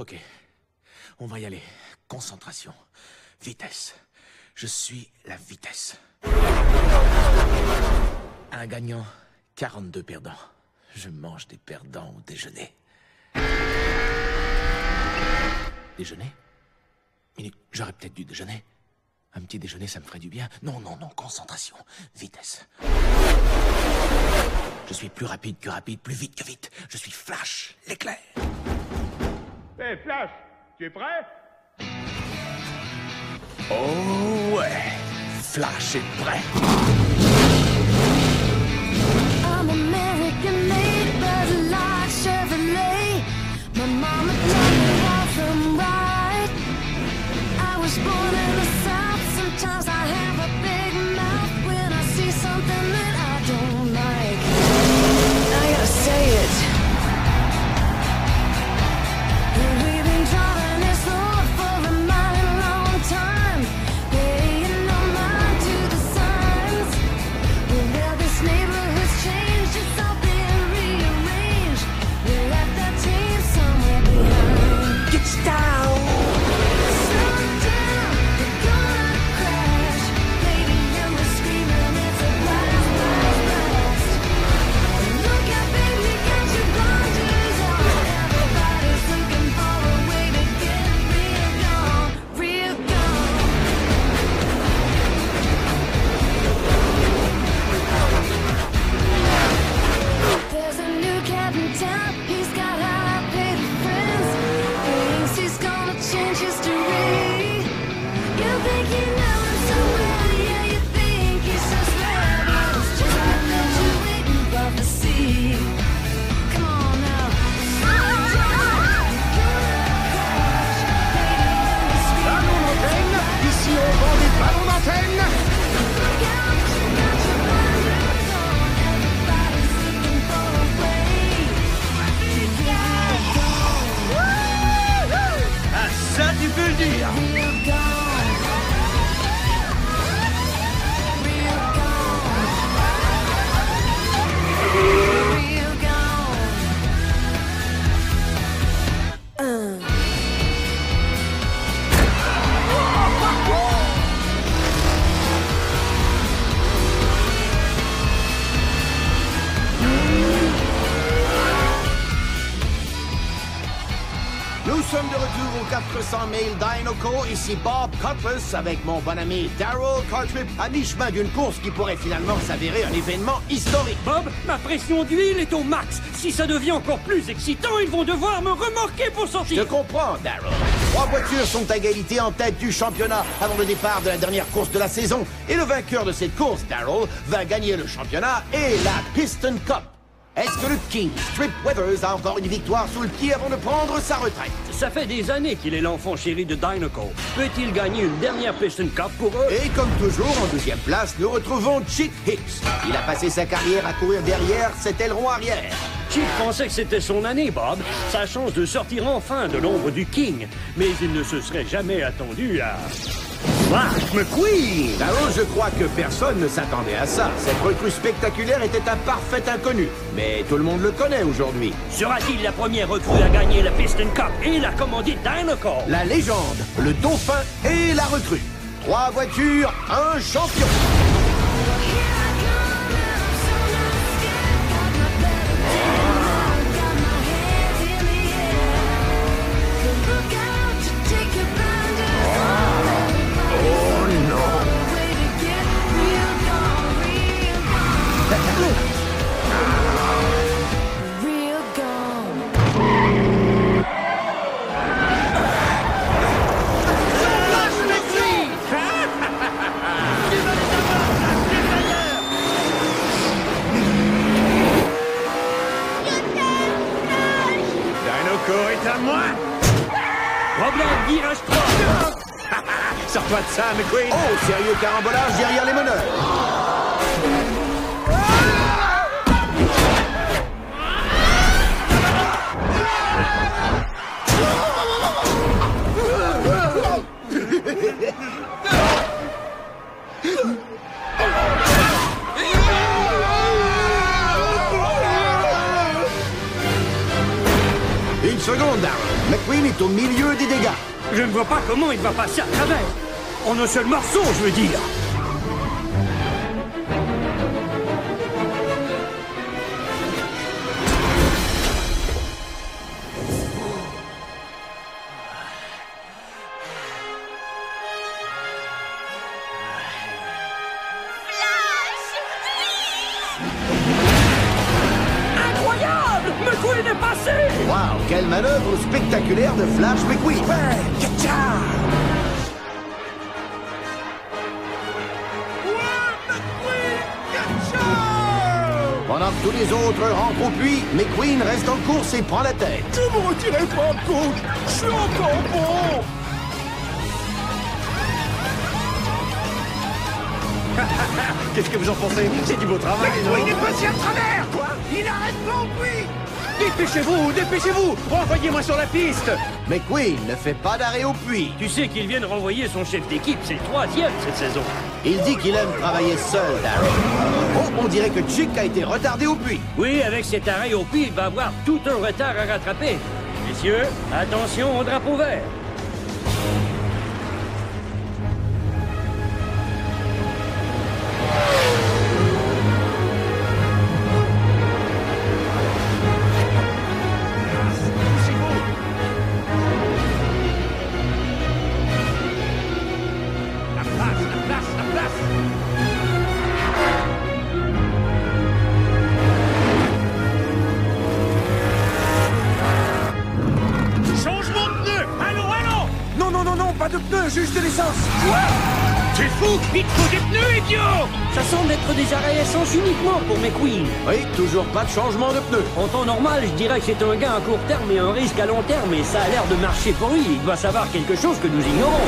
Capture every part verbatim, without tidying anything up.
Ok. On va y aller. Concentration. Vitesse. Je suis la vitesse. Un gagnant, quarante-deux perdants. Je mange des perdants au déjeuner. Déjeuner? Minute, j'aurais peut-être dû déjeuner. Un petit déjeuner, ça me ferait du bien. Non, non, non, concentration. Vitesse. Je suis plus rapide que rapide, plus vite que vite. Je suis Flash, l'éclair. Hé, hey, Flash, tu es prêt? Oh ouais, Flash est prêt. I'm American made, but like Chevrolet. My mama told me left and right. I was born in the South. Sometimes I have a big mouth when I see something that I don't like. I gotta say it. We've been driving this road for a mighty long time, paying no mind to the signs. Well, this neighborhood's changed, it's all been rearranged. We left that team somewhere behind. Get down! Slow down, you're gonna crash. Lady, you were screaming, it's a blast, blast, blast. Look out, baby, got your blinders on. Everybody's looking for a way to get real gone, real gone. There's a new cat in town, he's got high-paid friends. Thinks he's gonna change history. You think you know him so well, yeah, you think he's so swell, but it's just like that you waiting above the sea. Come on now, slow down, you're gonna crash. Lady, you're Ballon d'antenne, ici on vend des ballons d'antenne. look out, you got your blinders on. Everybody's looking for a way to get gone. Ah, ça tu peux le dire. Real gone. Real gone. Real gone. Uh. Nous sommes de retour au quatre cents mille Dinoco, ici Bob Cutlass avec mon bon ami Daryl Cartrip à mi-chemin d'une course qui pourrait finalement s'avérer un événement historique. Bob, ma pression d'huile est au max. Si ça devient encore plus excitant, ils vont devoir me remorquer pour Je sortir. comprends, Daryl. Trois voitures sont à égalité en tête du championnat avant le départ de la dernière course de la saison. Et le vainqueur de cette course, Daryl, va gagner le championnat et la Piston Cup. Est-ce que le King, Strip Weathers, a encore une victoire sous le pied avant de prendre sa retraite? Ça fait des années qu'il est l'enfant chéri de Dinoco. Peut-il gagner une dernière Piston Cup pour eux? Et comme toujours, en deuxième place, nous retrouvons Chick Hicks. Il a passé sa carrière à courir derrière cet aileron arrière. Chick pensait que c'était son année, Bob. Sa chance de sortir enfin de l'ombre du King. Mais il ne se serait jamais attendu à... Flash McQueen! Là-haut, je crois que personne ne s'attendait à ça. Cette recrue spectaculaire était un parfait inconnu. Mais tout le monde le connaît aujourd'hui. Sera-t-il la première recrue à gagner la Piston Cup et la commandite Dinoco? La légende, le dauphin et la recrue. Trois voitures, un champion. Real gone. Dinoco est à moi. Problème, virage trois. Sors-toi de ça, McQueen. Oh, sérieux carambolage derrière les meneurs. Une seconde, Darren. McQueen est au milieu des dégâts. Je ne vois pas comment il va passer à travers. En un seul morceau, je veux dire. Incroyable! McQueen est passé! Waouh, quelle manœuvre spectaculaire de Flash McQueen. Pendant que tous les autres rentrent au puits, McQueen reste en course et prend la tête. Ne me retirez pas, coach. Je suis encore bon. Qu'est-ce que vous en pensez? C'est du beau travail, non? Il est passé à travers, quoi. Il arrête pas au puits. Dépêchez-vous, dépêchez-vous! Renvoyez-moi sur la piste! McQueen ne fait pas d'arrêt au puits. Tu sais qu'il vient de renvoyer son chef d'équipe, c'est le troisième cette saison. Il dit qu'il aime travailler seul, Daryl. Oh, on dirait que Chick a été retardé au puits. Oui, avec cet arrêt au puits, il va avoir tout un retard à rattraper. Messieurs, attention au drapeau vert. De pneus, juste de l'essence. Quoi? T'es fou? Il te faut des pneus, idiot! Ça semble être des arrêts essence uniquement pour McQueen. Oui, toujours pas de changement de pneus. En temps normal, je dirais que c'est un gain à court terme et un risque à long terme, et ça a l'air de marcher pour lui. Il doit savoir quelque chose que nous ignorons.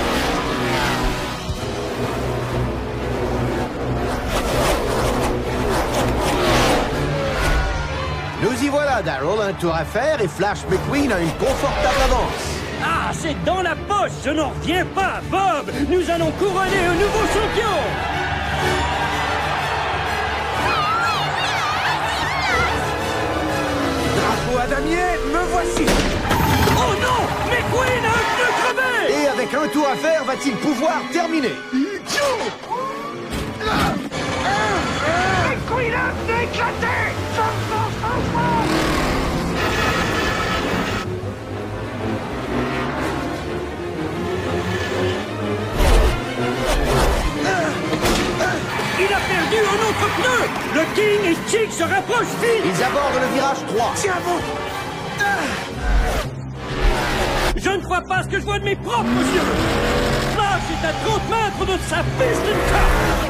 Nous y voilà, Daryl, un tour à faire et Flash McQueen a une confortable avance. Ah, c'est dans la poche, je n'en reviens pas, Bob! Nous allons couronner un nouveau champion! Drapeau à damier, me voici. Oh non! McQueen a un pneu crevé! Et avec un tour à faire, va-t-il pouvoir terminer? Idiot! McQueen a un pneu éclaté. Il a perdu un autre pneu! Le King et Chick se rapprochent vite! Ils abordent le virage trois. Tiens bon. Je ne crois pas ce que je vois de mes propres yeux! Flash est à trente mètres de sa Piston Cup!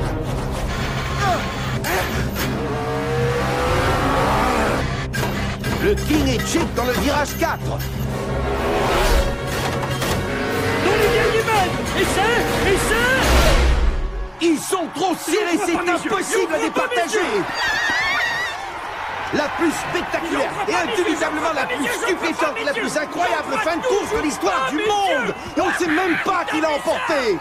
Le King et Chick dans le virage quatre. Dans les derniers mètres! Et c'est... Et c'est... Ils sont trop serrés, c'est impossible à départager. La plus spectaculaire et indubitablement la plus stupéfiante et la plus incroyable fin de course de l'histoire du monde. Et on ne sait même pas qui l'a emporté.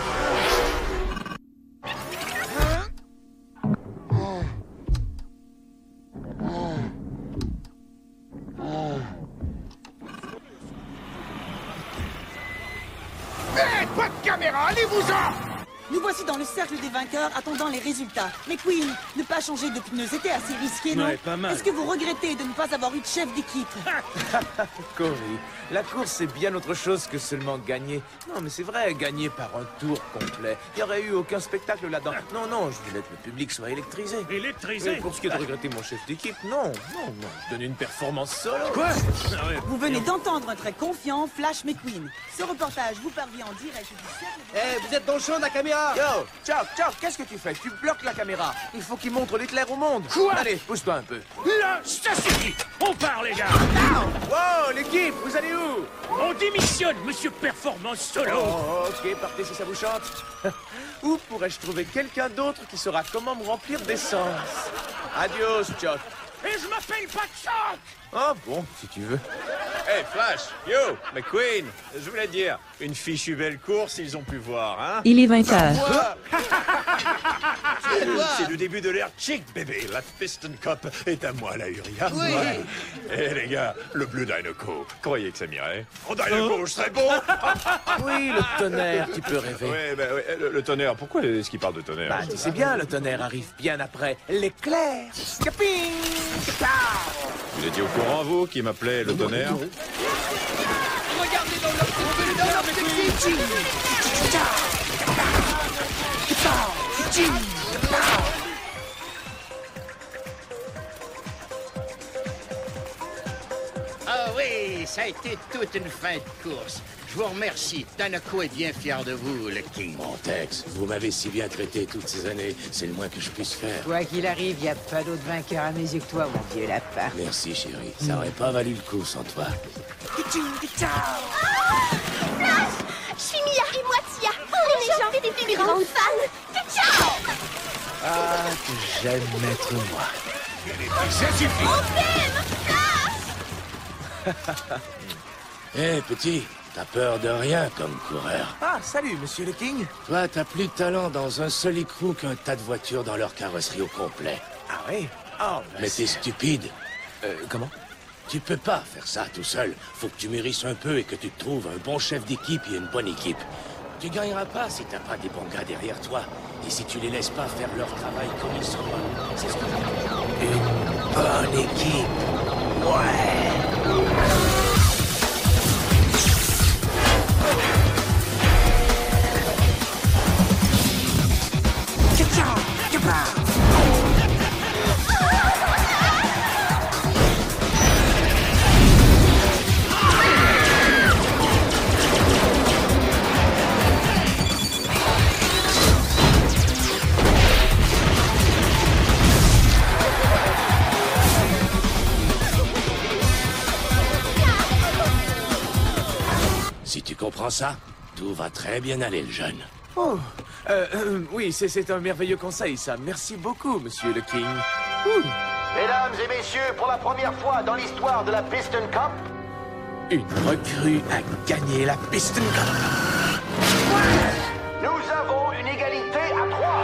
Hé, pas de caméra, allez-vous-en. Nous voici dans le cercle des vainqueurs, attendant les résultats. McQueen, ne pas changer de pneus, c'était assez risqué, non? Ouais, pas mal. Est-ce que vous regrettez de ne pas avoir eu de chef d'équipe? Cory, la course c'est bien autre chose que seulement gagner. Non mais c'est vrai, gagner par un tour complet. Il n'y aurait eu aucun spectacle là-dedans. Non, non, je voulais que le public soit électrisé. Électrisé? Et pour ce qui est de regretter mon chef d'équipe, non, non, non. Je donne une performance solo. Quoi? Ah ouais. Vous venez d'entendre un très confiant Flash McQueen. Ce reportage vous parvient en direct du cercle des... Eh, vous êtes dans le champ de la caméra. Yo, ciao, ciao, qu'est-ce que tu fais? Tu bloques la caméra. Il faut qu'il montre l'éclair au monde. Quoi? Allez, pousse-toi un peu. Là, ça suffit! On part, les gars! Wow, l'équipe, vous allez où? On démissionne, monsieur Performance Solo! Oh, ok, partez si ça vous chante. Où pourrais-je trouver quelqu'un d'autre qui saura comment me remplir d'essence? Adios, Chuck. Et je m'appelle pas Chuck! Oh bon, si tu veux. Hey Flash, yo, McQueen, je voulais te dire, une fichue belle course, ils ont pu voir, hein? Il est vingt heures. Quoi? C'est le début de l'ère chic, bébé. La Piston Cup est à moi, la Uria. Oui. Ouais. Eh, les gars, le bleu Dinoco. Croyez que ça m'irait? En Dinoco, je serais bon. Oui, le tonnerre, tu peux rêver. Ouais, bah, ouais, le, le tonnerre. Pourquoi est-ce qu'il parle de tonnerre? Bah, tu sais bien, le tonnerre arrive bien après l'éclair. Caping! Kapow! Vous étiez au courant, vous, qui m'appelait le tonnerre? Regardez dans leur petite dans leur petite. Ah oui, ça a été toute une fin de course. Je vous remercie. Dinoco est bien fier de vous, le King. Bon, Tex, vous m'avez si bien traité toutes ces années. C'est le moins que je puisse faire. Quoi qu'il arrive, il n'y a pas d'autre vainqueur à mes yeux que toi, mon vieux lapin. Merci, chérie. Ça aurait pas valu le coup sans toi. Flash! Je suis Mia et moi Tia. Les gens des plus grandes fans. Ciao! Ah, que j'aime mettre moi. Ça suffit! On t'aime! Hé, petit, t'as peur de rien comme coureur. Ah, salut, monsieur le King. Toi, t'as plus de talent dans un seul écrou qu'un tas de voitures dans leur carrosserie au complet. Ah oui? Oh, Mais t'es stupide. Euh, comment? Tu peux pas faire ça tout seul. Faut que tu mûrisses un peu et que tu te trouves un bon chef d'équipe et une bonne équipe. Tu gagneras pas si t'as pas des bons gars derrière toi. Et si tu les laisses pas faire leur travail comme il se doit. C'est ce que je veux. Une bonne équipe. Ouais. Si tu comprends ça, tout va très bien aller, le jeune. Oh, euh, euh, oui, c'est c'est un merveilleux conseil, ça. Merci beaucoup, monsieur le King. Ouh. Mesdames et messieurs, pour la première fois dans l'histoire de la Piston Cup, Une recrue a gagné la Piston Cup. nous avons une égalité à trois.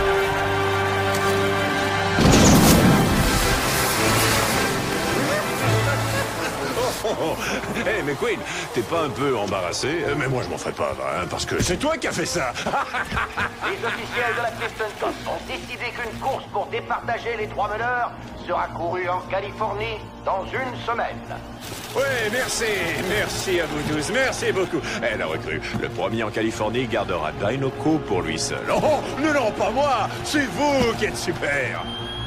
Oh, oh. Hey, mais Queen, t'es pas un peu embarrassé? Euh, Mais moi, je m'en ferais pas, hein, parce que c'est toi qui as fait ça. Les officiels de la Piston Cup ont décidé qu'une course pour départager les trois meneurs sera courue en Californie dans une semaine. Oui, merci, merci à vous tous, merci beaucoup. Eh, la recrue, le premier en Californie gardera Dinoco pour lui seul. Oh, non, non, pas moi, c'est vous qui êtes super.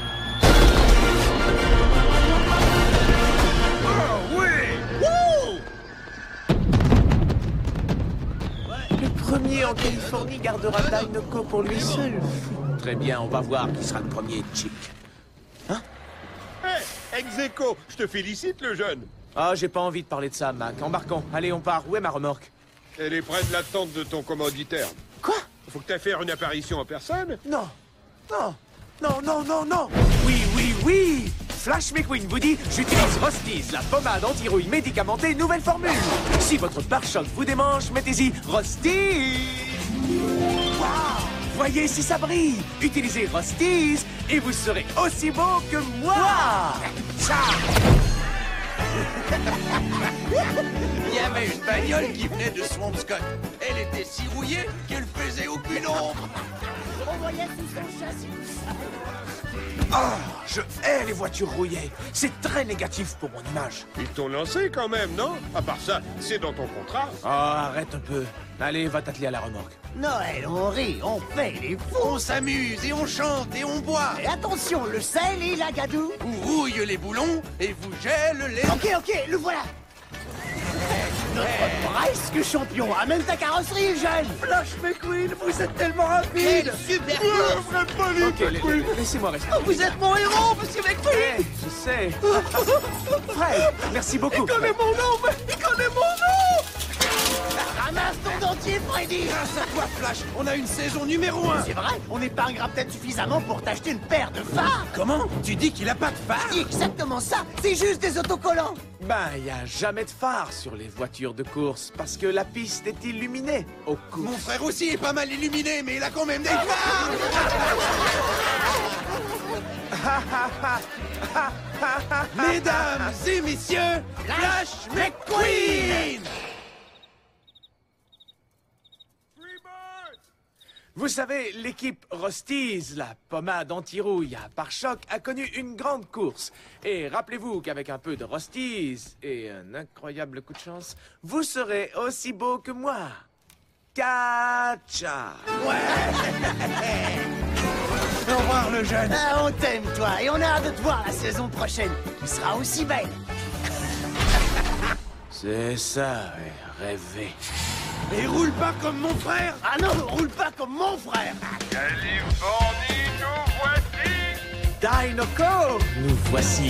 Le premier en Californie gardera Dinoco pour lui seul. Très bien, on va voir qui sera le premier, Chick. Hein? Hé, ex-aequo, je te félicite, le jeune. Ah, j'ai pas envie de parler de ça, Mac. Embarquons. Allez, on part. Où est ma remorque? Elle est près de la tente de ton commanditaire. Quoi? Faut que t'aies faire une apparition en personne. Non. Non. Non, non, non, non. Oui, oui, oui. Flash McQueen vous dit, j'utilise Rosties, la pommade anti-rouille médicamentée nouvelle formule. Si votre pare-choc vous démange, mettez-y Rosties. Wow. Voyez si ça brille. Utilisez Rosties et vous serez aussi beau que moi. Il y avait une bagnole qui venait de Swampscott. Elle était si rouillée qu'elle faisait aucune ombre. On voyait sous son châssis. Ah, je hais les voitures rouillées. C'est très négatif pour mon image. Ils t'ont lancé quand même, non? À part ça, c'est dans ton contrat. Oh, arrête un peu. Allez, va t'atteler à la remorque. Noël, on rit, on fait les fous. On s'amuse et on chante et on boit. Et attention, le sel et la gadoue. Vous rouille les boulons et vous gèle les... Ok, ok, le voilà. Notre presque champion. Amène ta carrosserie, jeune. Flash McQueen, vous êtes tellement rapide. Super course. Ok, la- la- laissez-moi rester. Oh, vous êtes mon héros, monsieur McQueen. Eh, je sais. Fred, merci beaucoup. Il connaît mon nom, mais il connaît mon nom. Ramasse casse ton dentier, Freddy. Grâce à toi, Flash, on a une saison numéro un. C'est vrai, on épargnera peut-être suffisamment pour t'acheter une paire de phares. Comment? Tu dis qu'il a pas de phare? Exactement ça, c'est juste des autocollants. Ben, il y a jamais de phare sur les voitures de course parce que la piste est illuminée aux courses. Mon frère aussi est pas mal illuminé, mais il a quand même des phares. Mesdames et messieurs, Flash McQueen! Vous savez, l'équipe Rosties, la pommade anti-rouille à pare-choc, a connu une grande course. Et rappelez-vous qu'avec un peu de Rosties et un incroyable coup de chance, vous serez aussi beau que moi. Catcha! Au revoir, le jeune. Ah, on t'aime, toi, et on a hâte de te voir la saison prochaine. Tu seras aussi belle. C'est ça, ouais, rêver. Et roule pas comme mon frère. Ah non, roule pas comme mon frère. Californie, nous voici. Dinoco, nous voici.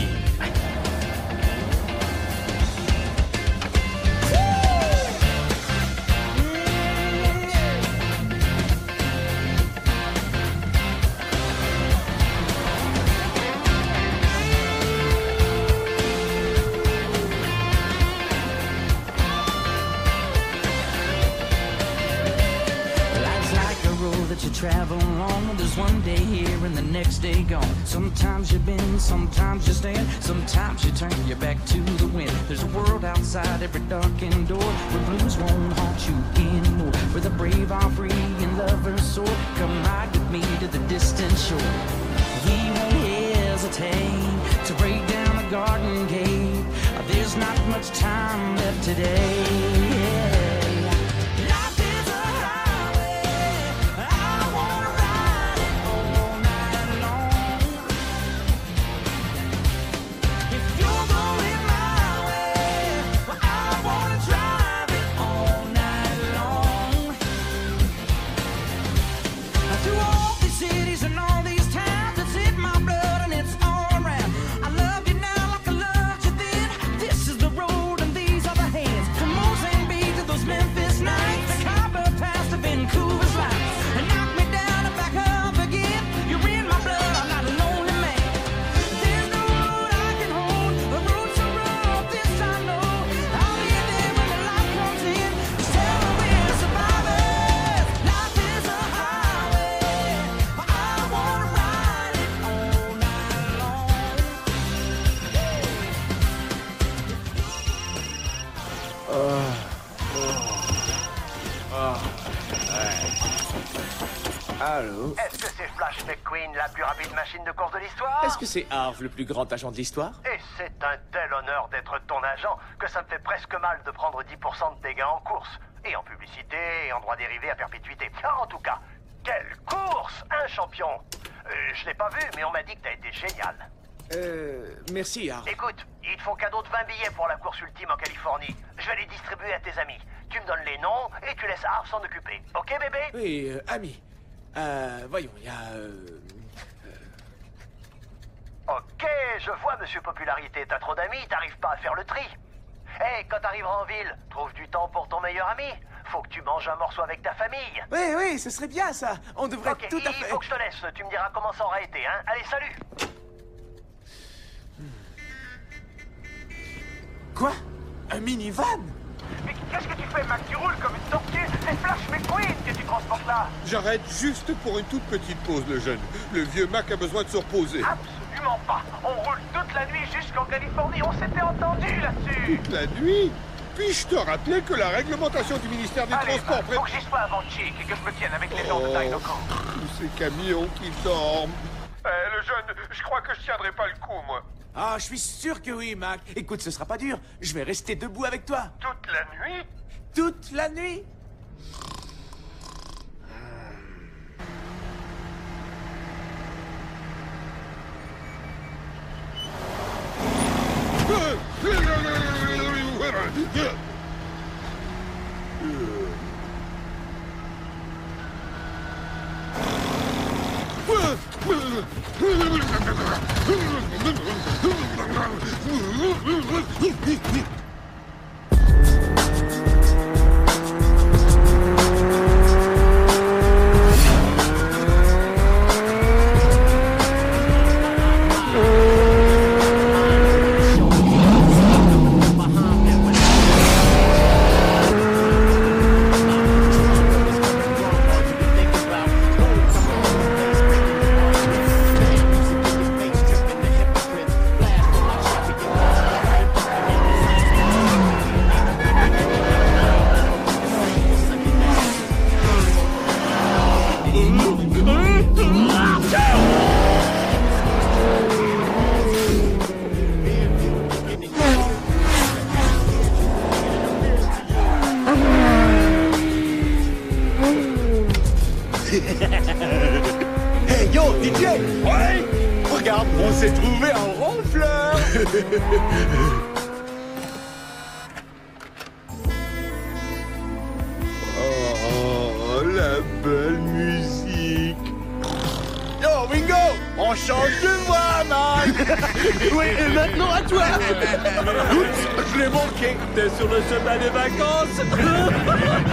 You travel along, there's one day here and the next day gone. Sometimes you bend, sometimes you stand, sometimes you turn your back to the wind. There's a world outside every darkened door where blues won't haunt you anymore, where the brave are free and lovers soar. Come ride with me to the distant shore. We won't hesitate to break down the garden gate. There's not much time left today. Allô? Est-ce que c'est Flash McQueen, la plus rapide machine de course de l'histoire? Est-ce que c'est Harv, le plus grand agent de l'histoire? Et c'est un tel honneur d'être ton agent que ça me fait presque mal de prendre dix pour cent de tes gains en course. Et en publicité, et en droit dérivé à perpétuité. En tout cas, quelle course! Un champion! euh, Je l'ai pas vu, mais on m'a dit que t'as été génial. Euh... Merci, Harv. Écoute, ils te font cadeau de vingt billets pour la course ultime en Californie. Je vais les distribuer à tes amis. Tu me donnes les noms et tu laisses Harv s'en occuper. Ok, bébé? Oui, euh, ami. Euh, voyons, il y a... Euh... Ok, je vois, monsieur Popularité. T'as trop d'amis, t'arrives pas à faire le tri. Hé, hey, quand t'arriveras en ville, trouve du temps pour ton meilleur ami. Faut que tu manges un morceau avec ta famille. Oui, oui, ce serait bien, ça. On devrait okay, tout à fait... il faut que je te laisse. Tu me diras comment ça aura été, hein. Allez, salut. Quoi? Un minivan? Mais qu'est-ce que tu fais, Mac? Tu roules comme une tortue. C'est Flash McQueen que tu transportes là. J'arrête juste pour une toute petite pause, le jeune. Le vieux Mac a besoin de se reposer. Absolument pas. On roule toute la nuit jusqu'en Californie. On s'était entendu là-dessus. Toute la nuit? Puis-je te rappeler que la réglementation du ministère des Allez, Transports... Faut que j'y sois avant Chic et que je me tienne avec les gens oh, de Dinoco. Tous ces camions qui dorment. Eh, le jeune, je crois que je tiendrai pas le coup, moi. Ah, je suis sûr que oui, Mac. Écoute, ce sera pas dur. Je vais rester debout avec toi. Toute la nuit? Toute la nuit? Hey yo, D J! Ouais! Regarde, on s'est trouvé un ronfleur! Oh, la belle musique. Yo, Ringo! On change de voix, man! Oui, et maintenant à toi! Oups, je l'ai manqué! T'es sur le chemin des vacances!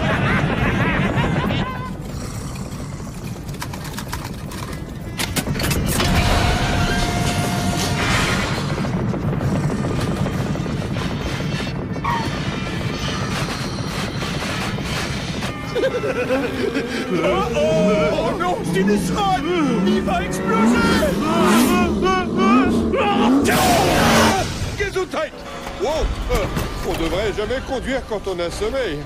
Oh, oh, oh non, Sinistron! Il va exploser! Gesundheit! Wow, euh, on devrait jamais conduire quand on a sommeil.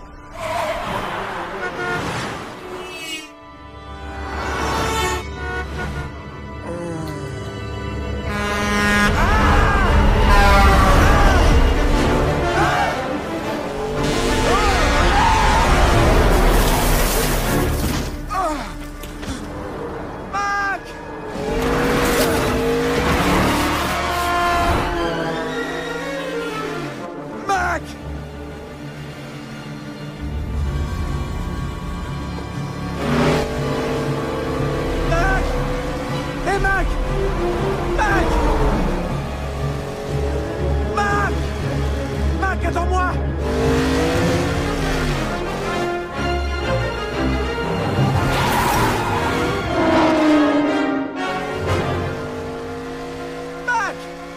Attends-moi! Mac!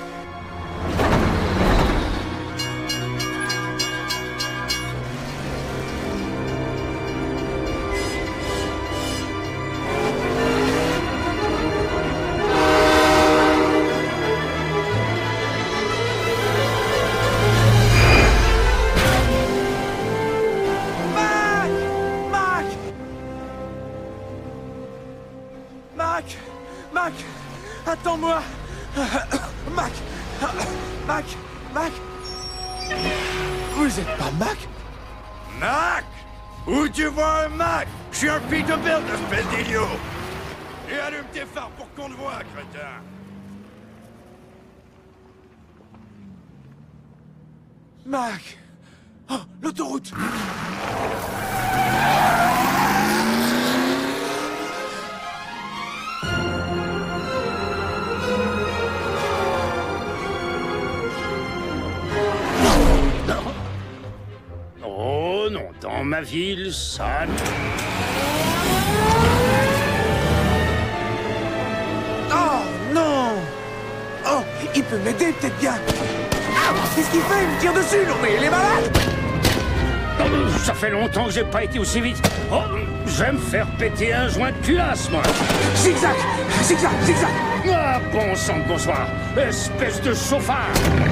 Mac! Mac! Attends-moi! Mac! Mac! Mac! Vous êtes pas Mac? Mac! Où tu vois un Mac? Je suis un Peterbilt, espèce d'idiot! Et allume tes phares pour qu'on te voie, crétin! Mac! Oh, l'autoroute! Oh non, dans ma ville, ça... Oh non! Oh, il peut m'aider peut-être bien! Ah, qu'est-ce qu'il fait? Il me tire dessus! Non mais il est malade! Oh, ça fait longtemps que j'ai pas été aussi vite. Oh, j'aime faire péter un joint de culasse, moi. Zigzag! Zigzag! Zigzag! Ah, bon sang de bonsoir! Espèce de chauffard!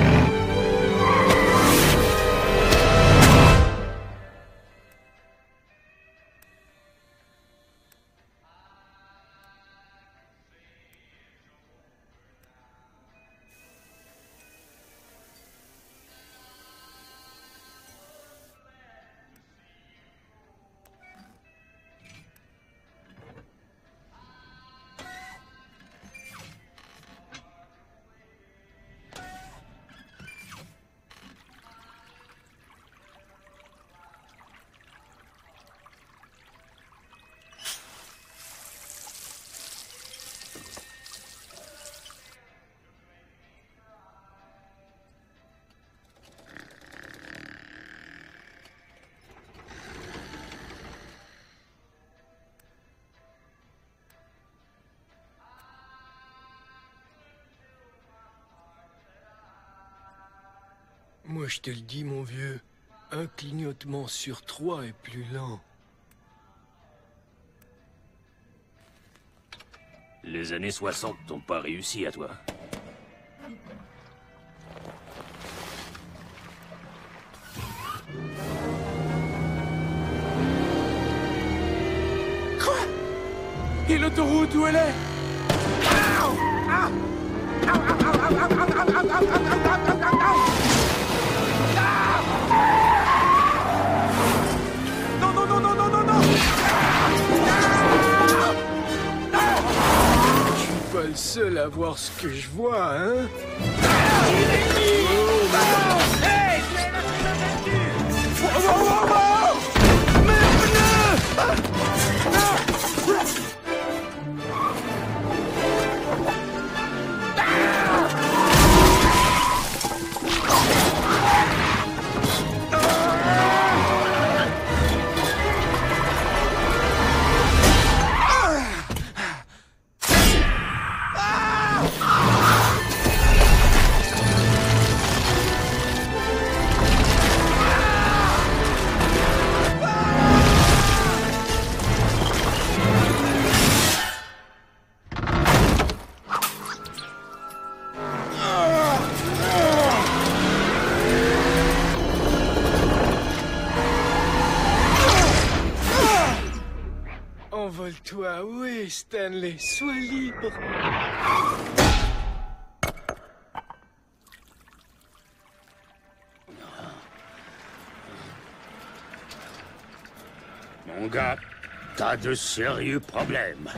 Moi, je te le dis, mon vieux, un clignotement sur trois est plus lent. Les années soixante n'ont pas réussi à toi. Quoi? Et l'autoroute, où elle est? Non, non, non, non, non, non, non! Je suis pas le seul à voir ce que je vois, hein? Hey! Wow, wow, wow, wow! Merde! Envole-toi, oui, Stanley, sois libre. Mon gars, t'as de sérieux problèmes.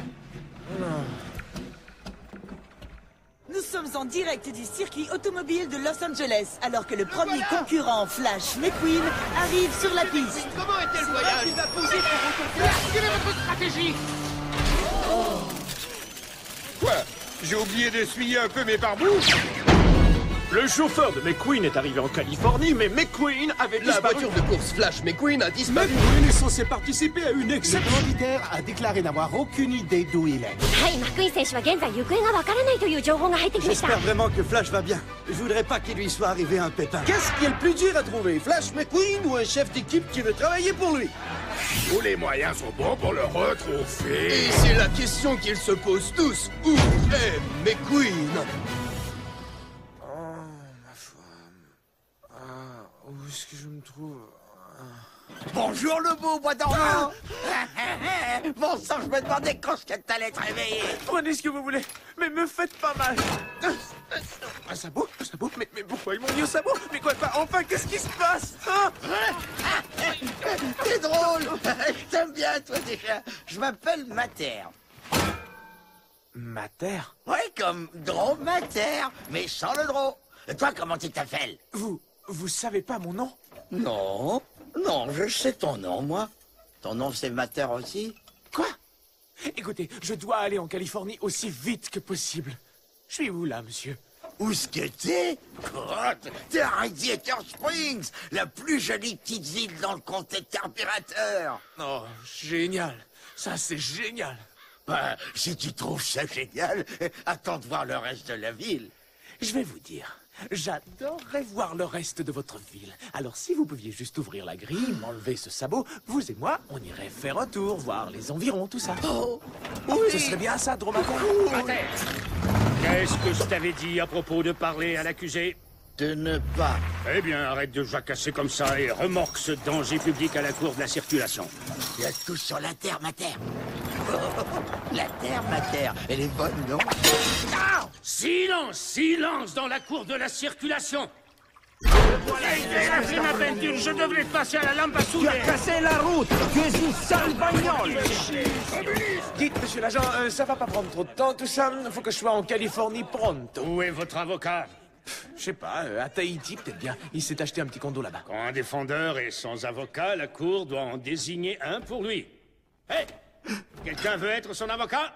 Nous sommes en direct du circuit automobile de Los Angeles, alors que le premier concurrent, Flash McQueen, arrive sur la piste. Comment était le voyage? Il va poser pour reconquérir. Quelle est votre stratégie? Quoi? J'ai oublié d'essuyer un peu mes barbouches? Le chauffeur de McQueen est arrivé en Californie, mais McQueen avait La disparu. voiture de course Flash McQueen a disparu. McQueen est censé participer à une Le exception. commanditaire a déclaré n'avoir aucune idée d'où il est. はい、マックイーン選手は現在行方がわからないという情報が入ってきました。 J'espère vraiment que Flash va bien. Je voudrais pas qu'il lui soit arrivé un pépin. Qu'est-ce qui est le plus dur à trouver? Flash McQueen ou un chef d'équipe qui veut travailler pour lui? Tous les moyens sont bons pour le retrouver. Et c'est la question qu'ils se posent tous. Où est McQueen? Où est-ce que je me trouve? Bonjour le beau bois dormant. Bon sang, je me demandais quand est-ce que t'allais te réveiller. Prenez ce que vous voulez, mais me faites pas mal. Un sabot? Un sabot? Mais, mais pourquoi ils m'ont mis au sabot? Mais quoi, quoi? Enfin, qu'est-ce qui se passe, hein? T'es drôle. Je t'aime bien, toi, déjà. Je m'appelle Mater. Mater? Ouais, comme drômater, mais sans le drô. Et toi, comment tu t'appelles? Vous... vous savez pas mon nom? Non, non, je sais ton nom, moi. Ton nom, c'est Mater aussi? Quoi? Écoutez, je dois aller en Californie aussi vite que possible. Je suis où, là, monsieur? Où est-ce que t'es? Crotte, t'es à Radiator Springs, la plus jolie petite ville dans le comté de Carburateur. Oh, génial. Ça, c'est génial. Ben, si tu trouves ça génial, attends de voir le reste de la ville. Je vais vous dire, j'adorerais voir le reste de votre ville. Alors si vous pouviez juste ouvrir la grille, m'enlever ce sabot, vous et moi, on irait faire un tour, voir les environs, tout ça. Oh, oui. Ce serait bien ça, Dromacon. Qu'est-ce que je t'avais dit à propos de parler à l'accusé? De ne pas. Eh bien, arrête de jacasser comme ça et remorque ce danger public à la cour de la circulation. Il y a tout sur la terre, Mater. La terre, Mater, elle est bonne, non? Ah! Silence, silence dans la cour de la circulation. Voilà, j'ai fait ma peinture, je devrais passer à la lampe à souder. Tu as cassé la route. Tu es une sale bagnole. Dites, monsieur l'agent, euh, ça va pas prendre trop de temps, tout ça. Faut que je sois en Californie pronto. Où est votre avocat? Je sais pas, euh, à Tahiti, peut-être bien. Il s'est acheté un petit condo là-bas. Quand un défendeur est sans avocat, la cour doit en désigner un pour lui. Hé! Hey, quelqu'un veut être son avocat?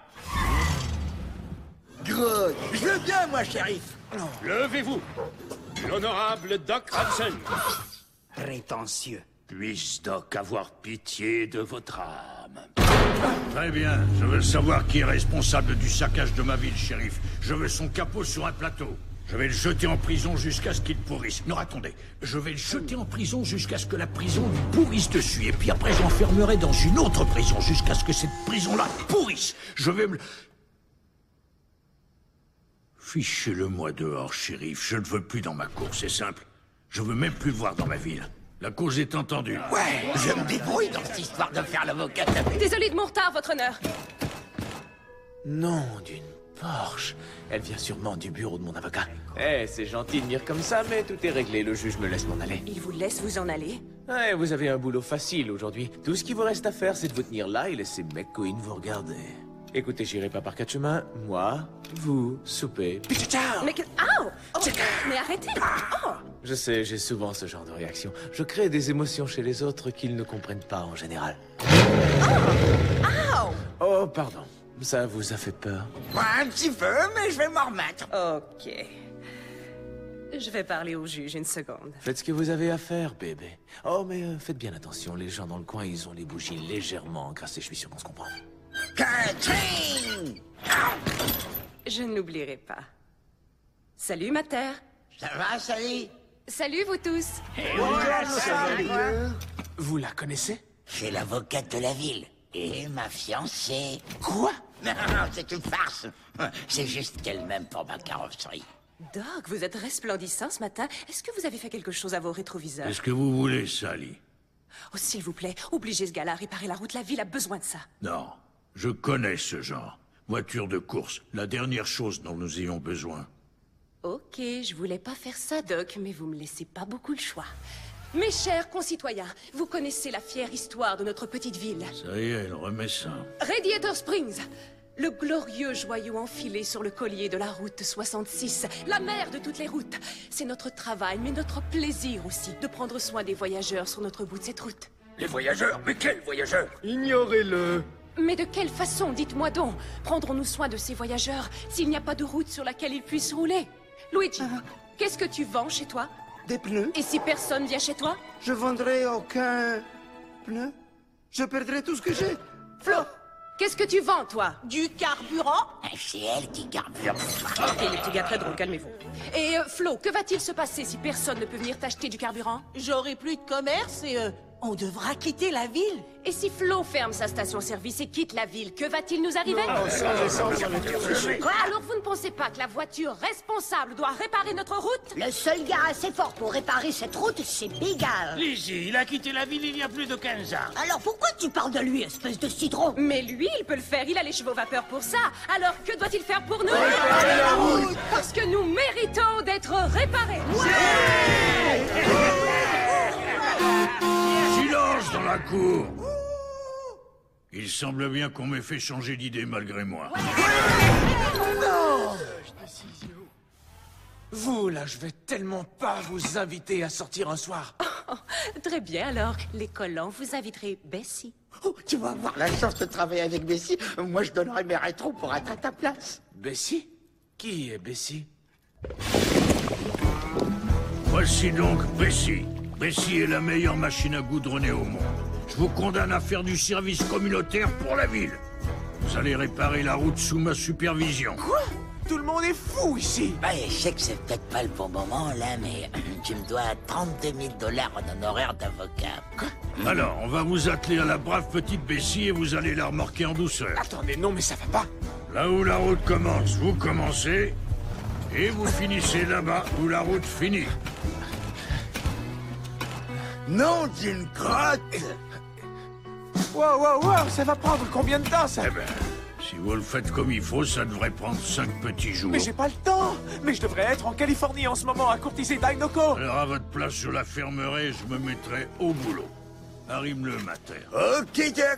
Good. Je veux bien, moi, shérif. Levez-vous. L'honorable Doc Hudson. Prétentieux. Puisse Doc avoir pitié de votre âme. Très bien. Je veux savoir qui est responsable du saccage de ma ville, shérif. Je veux son capot sur un plateau. Je vais le jeter en prison jusqu'à ce qu'il pourrisse. Non, attendez. Je vais le jeter en prison jusqu'à ce que la prison lui pourrisse dessus. Et puis après, j'enfermerai dans une autre prison jusqu'à ce que cette prison-là pourrisse. Je vais me... Fichez-le-moi dehors, shérif. Je ne veux plus dans ma cour, c'est simple. Je veux même plus le voir dans ma ville. La cause est entendue. Ouais, je me débrouille dans cette histoire de faire l'avocat. Désolé de mon retard, votre honneur. Non, d'une Porsche. Elle vient sûrement du bureau de mon avocat. Eh, c'est gentil de venir comme ça, mais tout est réglé. Le juge me laisse m'en aller. Il vous laisse vous en aller? Ouais, vous avez un boulot facile aujourd'hui. Tout ce qui vous reste à faire, c'est de vous tenir là et laisser McQueen vous regarder. Écoutez, j'irai pas par quatre chemins. Moi, vous, souper. Puis ciao! Mais que... Ow! Oh, mais arrêtez! Oh! Je sais, j'ai souvent ce genre de réaction. Je crée des émotions chez les autres qu'ils ne comprennent pas en général. Oh! Oh, pardon. Ça vous a fait peur? Ouais, un petit peu, mais je vais m'en remettre. Ok. Je vais parler au juge une seconde. Faites ce que vous avez à faire, bébé. Oh, mais euh, faites bien attention. Les gens dans le coin, ils ont les bougies légèrement encrassées. Je suis sûr qu'on se comprend. Catherine! Je n'oublierai pas. Salut, ma terre. Ça va, Sally? Salut, vous tous. Vous la connaissez? C'est l'avocate de la ville. Et ma fiancée. Quoi? Non, c'est une farce. C'est juste qu'elle m'aime pour ma carrosserie. Doc, vous êtes resplendissant ce matin. Est-ce que vous avez fait quelque chose à vos rétroviseurs? Qu'est-ce que vous voulez, Sally? Oh, s'il vous plaît, obligez ce gars-là à réparer la route. La ville a besoin de ça. Non, je connais ce genre. Voiture de course, la dernière chose dont nous ayons besoin. Ok, je voulais pas faire ça, Doc, mais vous me laissez pas beaucoup le choix. Mes chers concitoyens, vous connaissez la fière histoire de notre petite ville. Ça y est, elle remet ça. Radiator Springs, le glorieux joyau enfilé sur le collier de la route soixante-six, la mère de toutes les routes. C'est notre travail, mais notre plaisir aussi, de prendre soin des voyageurs sur notre bout de cette route. Les voyageurs? Mais quels voyageurs? Ignorez-le. Mais de quelle façon, dites-moi donc, prendrons-nous soin de ces voyageurs s'il n'y a pas de route sur laquelle ils puissent rouler? Luigi, Ah. qu'est-ce que tu vends chez toi? Des pneus? Et si personne vient chez toi? Je vendrai aucun pneu. Je perdrai tout ce que j'ai. Flo, qu'est-ce que tu vends, toi? Du carburant? C'est elle qui carbure. Ok, les petits gars très drôles, calmez-vous. Et euh, Flo, que va-t-il se passer si personne ne peut venir t'acheter du carburant? J'aurai plus de commerce et euh, on devra quitter la ville. Et si Flo ferme sa station-service et quitte la ville, que va-t-il nous arriver? Non, sans essence, ça va être fichu. Quoi? Alors vous ne pensez pas que la voiture responsable doit réparer notre route? Le seul gars assez fort pour réparer cette route, c'est Bigal. Lizzie, il a quitté la ville il y a plus de quinze ans. Alors pourquoi tu parles de lui, espèce de citron? Mais lui, il peut le faire, il a les chevaux vapeur pour ça. Alors que doit-il faire pour nous? Réparer la route. Parce que nous méritons d'être réparés. Silence dans la cour! Il semble bien qu'on m'ait fait changer d'idée malgré moi. Non! Vous, là, je vais tellement pas vous inviter à sortir un soir. Oh, très bien, alors, les collants, vous inviterez Bessie. Oh, tu vas avoir la chance de travailler avec Bessie. Moi, je donnerais mes rétros pour être à ta place. Bessie? Qui est Bessie? Voici donc Bessie. Bessie est la meilleure machine à goudronner au monde. Je vous condamne à faire du service communautaire pour la ville. Vous allez réparer la route sous ma supervision. Quoi? Tout le monde est fou ici. Ouais, je sais que c'est peut-être pas le bon moment, là, mais tu me dois trente-deux mille dollars en honoraire d'avocat. Quoi? Alors, on va vous atteler à la brave petite Bessie et vous allez la remorquer en douceur. Attendez, non, mais ça va pas. Là où la route commence, vous commencez. Et vous finissez là-bas où la route finit. Non d'une crotte! Wow, wow, wow, ça va prendre combien de temps, ça? Eh ben, si vous le faites comme il faut, ça devrait prendre cinq petits jours. Mais j'ai pas le temps. Mais je devrais être en Californie en ce moment à courtiser Dinoco. Alors à votre place, je la fermerai et je me mettrai au boulot. Arrime-le, ma terre. Ok, Jack.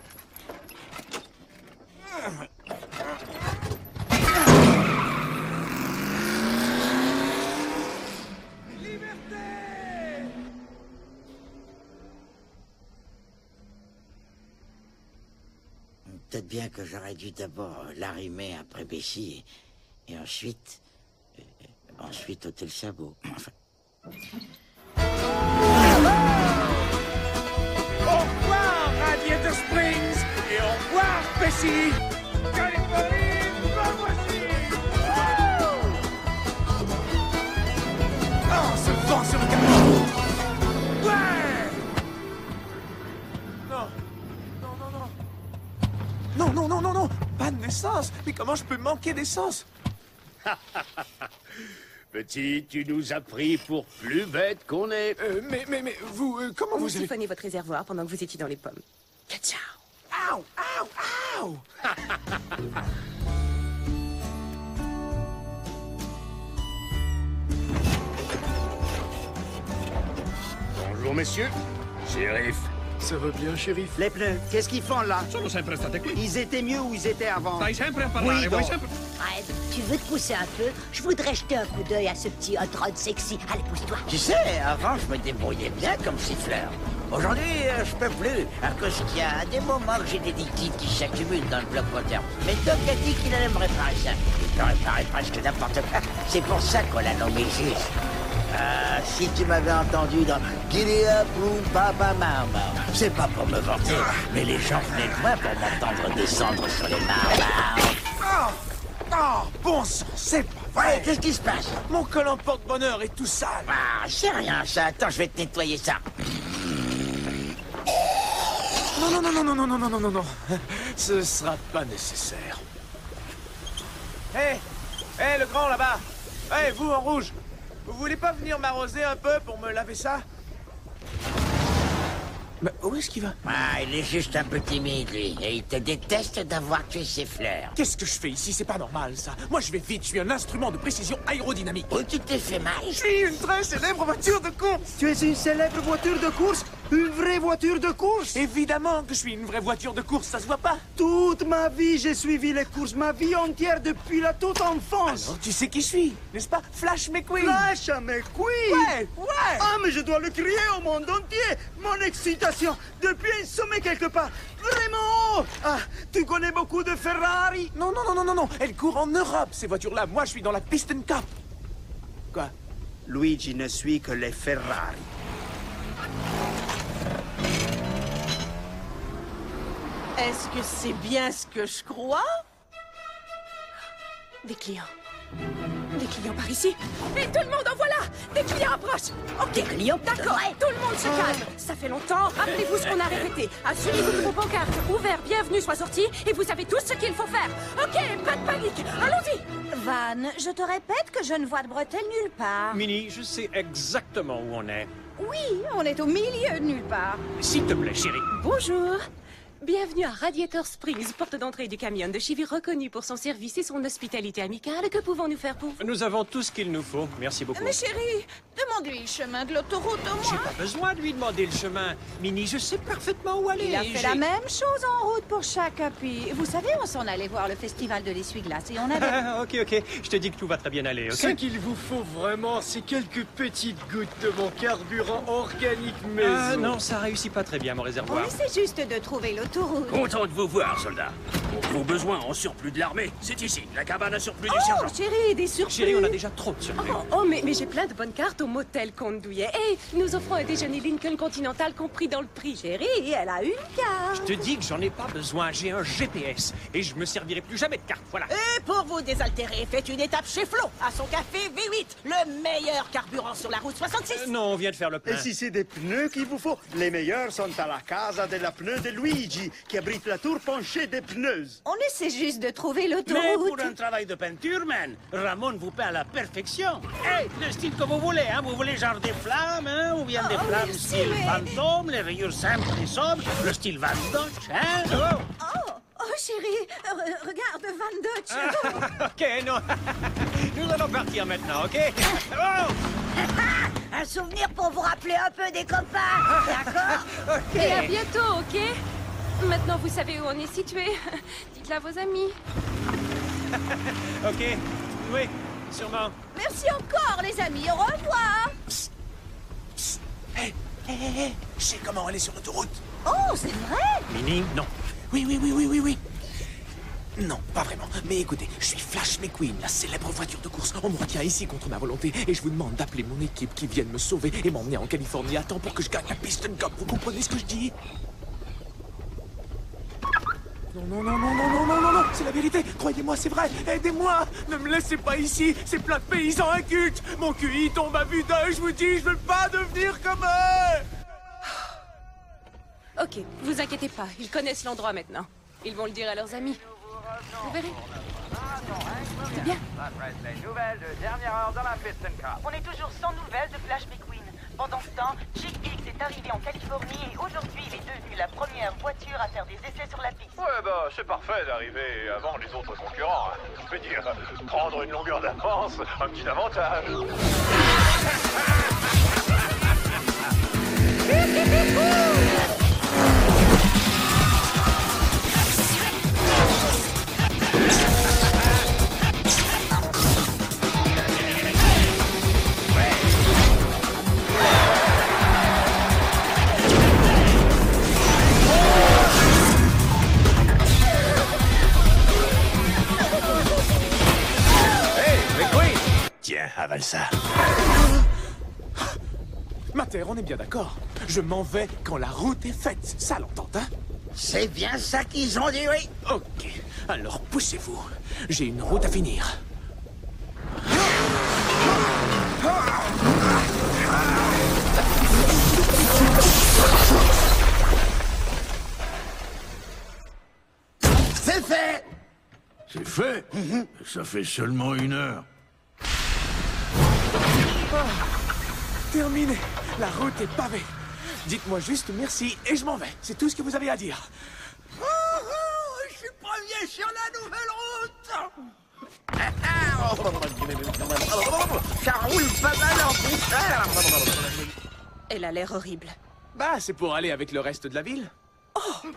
Peut-être bien que j'aurais dû d'abord l'arrimer après Bessie et, et ensuite... euh, ensuite ôter le sabot. Enfin... Au revoir, Radiator Springs. Et au revoir, Bessie. Californie, me voici. Oh, ce vent sur le camion. Ouais. Non. Non, non, non. Non, non, non, non, non. Pas d'essence. Mais comment je peux manquer d'essence? Petit, tu nous as pris pour plus bêtes qu'on est. Euh, mais, mais, mais, vous, euh, comment Vous vous avez... siphonnez votre réservoir pendant que vous étiez dans les pommes. Ciao. Ow, ow, ow. messieurs. Shérif. Ça va bien, shérif? Les pneus, qu'est-ce qu'ils font là? Sono sempre state qui. Ils étaient mieux où ils étaient avant. Stai sempre a parlare, Oui, vuoi donc. sempre... Ouais, tu veux te pousser un peu? Je voudrais jeter un coup d'œil à ce petit hot rod sexy. Allez, pousse-toi. Tu sais, avant, je me débrouillais bien comme siffleur. Aujourd'hui, euh, je peux plus, à cause qu'il y a des moments que j'ai des liquides qui s'accumulent dans le bloc moteur. Mais Doc a dit qu'il allait me réparer ça. Il peut réparer presque n'importe quoi. C'est pour ça qu'on l'a nommé juste. Ah, si tu m'avais entendu dans Gilead Boom Papa Mama, c'est pas pour me vanter, mais les gens venaient de loin pour m'entendre descendre sur les marches. Oh, oh, bon sang, c'est pas vrai. Ouais, qu'est-ce qui se passe? Mon collant porte-bonheur est tout sale. Ah, c'est rien ça. Attends, je vais te nettoyer ça. Non, non, non, non, non, non, non, non, non, non, non. Ce sera pas nécessaire. Hé, hey, hé, hey, le grand là-bas. Hé, hey, vous en rouge. Vous voulez pas venir m'arroser un peu pour me laver ça? Mais où est-ce qu'il va? Ah, il est juste un peu timide, lui. Et il te déteste d'avoir tué ses fleurs. Qu'est-ce que je fais ici? C'est pas normal, ça. Moi, je vais vite. Je suis un instrument de précision aérodynamique. Oh, tu t'es fait mal? Je suis une très célèbre voiture de course. Tu es une célèbre voiture de course? Une vraie voiture de course? Évidemment que je suis une vraie voiture de course, ça se voit pas? Toute ma vie, j'ai suivi les courses. Ma vie entière depuis la toute enfance. Alors, tu sais qui je suis, n'est-ce pas? Flash McQueen. Flash McQueen? Ouais, ouais. Ah, mais je dois le crier au monde entier. Mon excitation depuis un sommet quelque part. Vraiment. Ah, tu connais beaucoup de Ferrari? Non, non, non, non, non, non. Elles courent en Europe, ces voitures-là. Moi, je suis dans la Piston Cup. Quoi? Luigi ne suit que les Ferrari. Est-ce que c'est bien ce que je crois? Des clients. Des clients par ici. Et tout le monde en voilà. Des clients approchent. Ok. Des clients? D'accord. Ouais. Tout le monde se calme. Ça fait longtemps. Rappelez-vous ce qu'on a répété. Assurez-vous que vos pancartes ouvert, bienvenue soient sorties et vous savez tout ce qu'il faut faire. Ok, pas de panique. Allons-y. Van, je te répète que je ne vois de bretelles nulle part. Minnie, je sais exactement où on est. Oui, on est au milieu de nulle part. S'il te plaît, chérie. Bonjour. Bienvenue à Radiator Springs, porte d'entrée du camion de Chivy reconnu pour son service et son hospitalité amicale. Que pouvons-nous faire pour vous? Nous avons tout ce qu'il nous faut. Merci beaucoup. Mais chérie, demande-lui le chemin de l'autoroute au J'ai moins. pas besoin de lui demander le chemin. Minnie, je sais parfaitement où aller. Il a fait J'ai- la même chose en route pour chaque appui. Vous savez, on s'en allait voir le festival de l'essuie-glace et on avait... Ah, ok, ok. Je te dis que tout va très bien aller, ok? Ce qu'il vous faut vraiment, c'est quelques petites gouttes de mon carburant organique maison. Ah, non, ça réussit pas très bien, mon On réservoir. essaie juste de trouver l'autoroute. Content de vous voir, soldat. Pour vos besoins en surplus de l'armée, c'est ici, la cabane à surplus du Oh, sergent. chérie, des surprises. Chérie, on a déjà trop de surprises. Oh, oh, mais, mais j'ai plein de bonnes cartes au motel Comte Douillet. Et nous offrons un déjeuner Lincoln Continental compris dans le prix. Chérie, elle a une carte. Je te dis que j'en ai pas besoin. J'ai un G P S et je me servirai plus jamais de carte. Voilà. Et pour vous désaltérer, faites une étape chez Flo, à son café V huit, le meilleur carburant sur la route soixante-six. Euh, non, on vient de faire le plein. Et si c'est des pneus qu'il vous faut, les meilleurs sont à la casa de la pneu de Luigi, qui abrite la tour penchée des pneus. On essaie juste de trouver Mais l'autoroute. pour un travail de peinture, man, Ramon vous peint à la perfection. Hey, le style que vous voulez, hein. Vous voulez genre des flammes, hein, ou bien des Oh, flammes merci, style mais- fantôme, les rayures simples et sobres, le style Van Dutch, hein. Oh. Oh, oh chérie, re- regarde Van Dutch. Ah, ok, non. Nous allons partir maintenant, ok? Oh! Un souvenir pour vous rappeler un peu des copains, d'accord? Ok. Et à bientôt, ok? Maintenant, vous savez où on est situé. Dites-le à vos amis. Ok. Oui, sûrement. Merci encore, les amis. Au revoir. Hé, hé, hé, hé, je sais comment aller sur l'autoroute. Oh, c'est vrai? Minnie, non. Oui, oui, oui, oui, oui, oui. Non, pas vraiment. Mais écoutez, je suis Flash McQueen, la célèbre voiture de course. On me retient ici contre ma volonté et je vous demande d'appeler mon équipe qui vienne me sauver et m'emmener en Californie à temps pour que je gagne la Piston Cup. Vous comprenez ce que je dis? Non, non, non, non, non, non, non, non, non, c'est la vérité. Croyez-moi, c'est vrai. Aidez-moi. Ne me laissez pas ici. C'est plein de paysans incultes. Mon Q I tombe à vue d'œil. Je vous dis, je veux pas devenir comme eux. Ok, vous inquiétez pas, ils connaissent l'endroit maintenant. Ils vont le dire à leurs amis. Vous verrez. C'est bien. Les nouvelles de dernière heure dans la Piston Cup. On est toujours sans nouvelles de Flash McQueen. Pendant ce temps, Chick X est arrivé en Californie et aujourd'hui il est devenu la première voiture à faire des essais sur la piste. Ouais, bah, c'est parfait d'arriver avant les autres concurrents. Hein. Je veux dire, prendre une longueur d'avance, un petit avantage. Tiens, avale ça. Mater, on est bien d'accord. Je m'en vais quand la route est faite. Ça l'entend, hein? C'est bien ça qu'ils ont dit, oui. Ok, alors poussez-vous. J'ai une route à finir. C'est fait. C'est fait? Ça fait seulement une heure. Oh, terminé. La route est pavée. Dites-moi juste merci et je m'en vais. C'est tout ce que vous avez à dire. Oh, oh, je suis premier sur la nouvelle route. Ça roule pas mal en plus. Elle a l'air horrible. Bah, c'est pour aller avec le reste de la ville. Oh!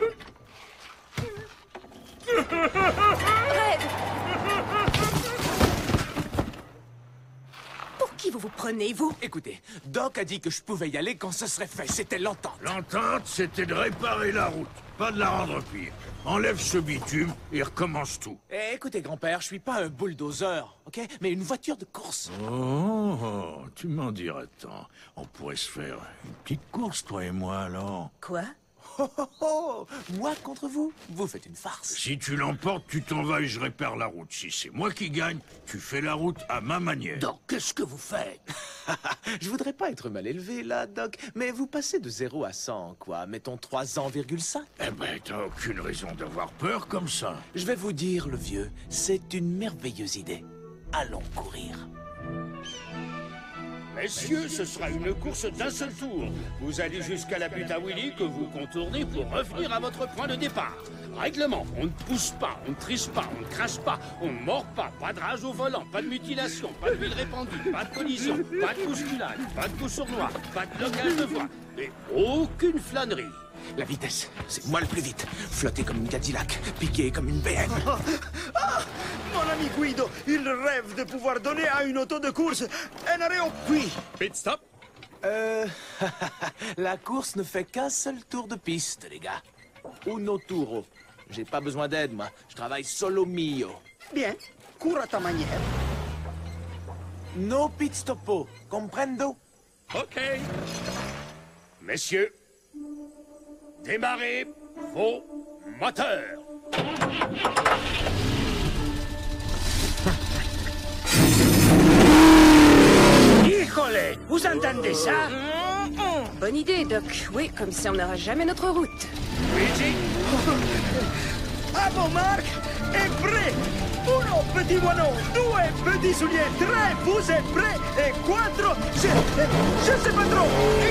Red! Pour qui vous vous prenez, vous? Écoutez, Doc a dit que je pouvais y aller quand ce serait fait. C'était l'entente. L'entente, c'était de réparer la route, pas de la rendre pire. Enlève ce bitume et recommence tout. Eh, écoutez, grand-père, je suis pas un bulldozer, ok? Mais une voiture de course. Oh, oh, tu m'en diras tant. On pourrait se faire une petite course, toi et moi, alors. Quoi? Oh, oh, oh. Moi contre vous? Vous faites une farce. Si tu l'emportes, tu t'en vas et je répare la route. Si c'est moi qui gagne, tu fais la route à ma manière. Donc, qu'est-ce que vous faites? Je voudrais pas être mal élevé, là, Doc, mais vous passez de zéro à cent, quoi. Mettons trois ans, virgule cinq. Eh ben, t'as aucune raison d'avoir peur comme ça. Je vais vous dire, le vieux, c'est une merveilleuse idée. Allons courir. Messieurs, ce sera une course d'un seul tour. Vous allez jusqu'à la butte à Willy que vous contournez pour revenir à votre point de départ. Règlement, on ne pousse pas, on ne triche pas, on ne crache pas, on ne mord pas, pas de rage au volant, pas de mutilation, pas d'huile répandue, pas de collision, pas de bousculade, pas de coup sournois, pas de blocage de voie et aucune flânerie. La vitesse, c'est moi le plus vite. Flotter comme une Cadillac, piquer comme une B M. Ah, mon ami Guido, il rêve de pouvoir donner à une auto de course un arrêt au puits. Pit stop. Euh... La course ne fait qu'un seul tour de piste, les gars. Uno touro. J'ai pas besoin d'aide, moi. Je travaille solo mio. Bien, cours à ta manière. No pit stopo, comprendo? Ok. Messieurs, démarrez vos moteurs. Híjole, vous entendez ça? Bonne idée, Doc. Oui, comme ça on n'aura jamais notre route. Luigi? À vos marques et prêts. Uno, petit moineau. Deux, petit soulier. Trois, vous êtes prêts. Et quatre, je... je sais pas trop.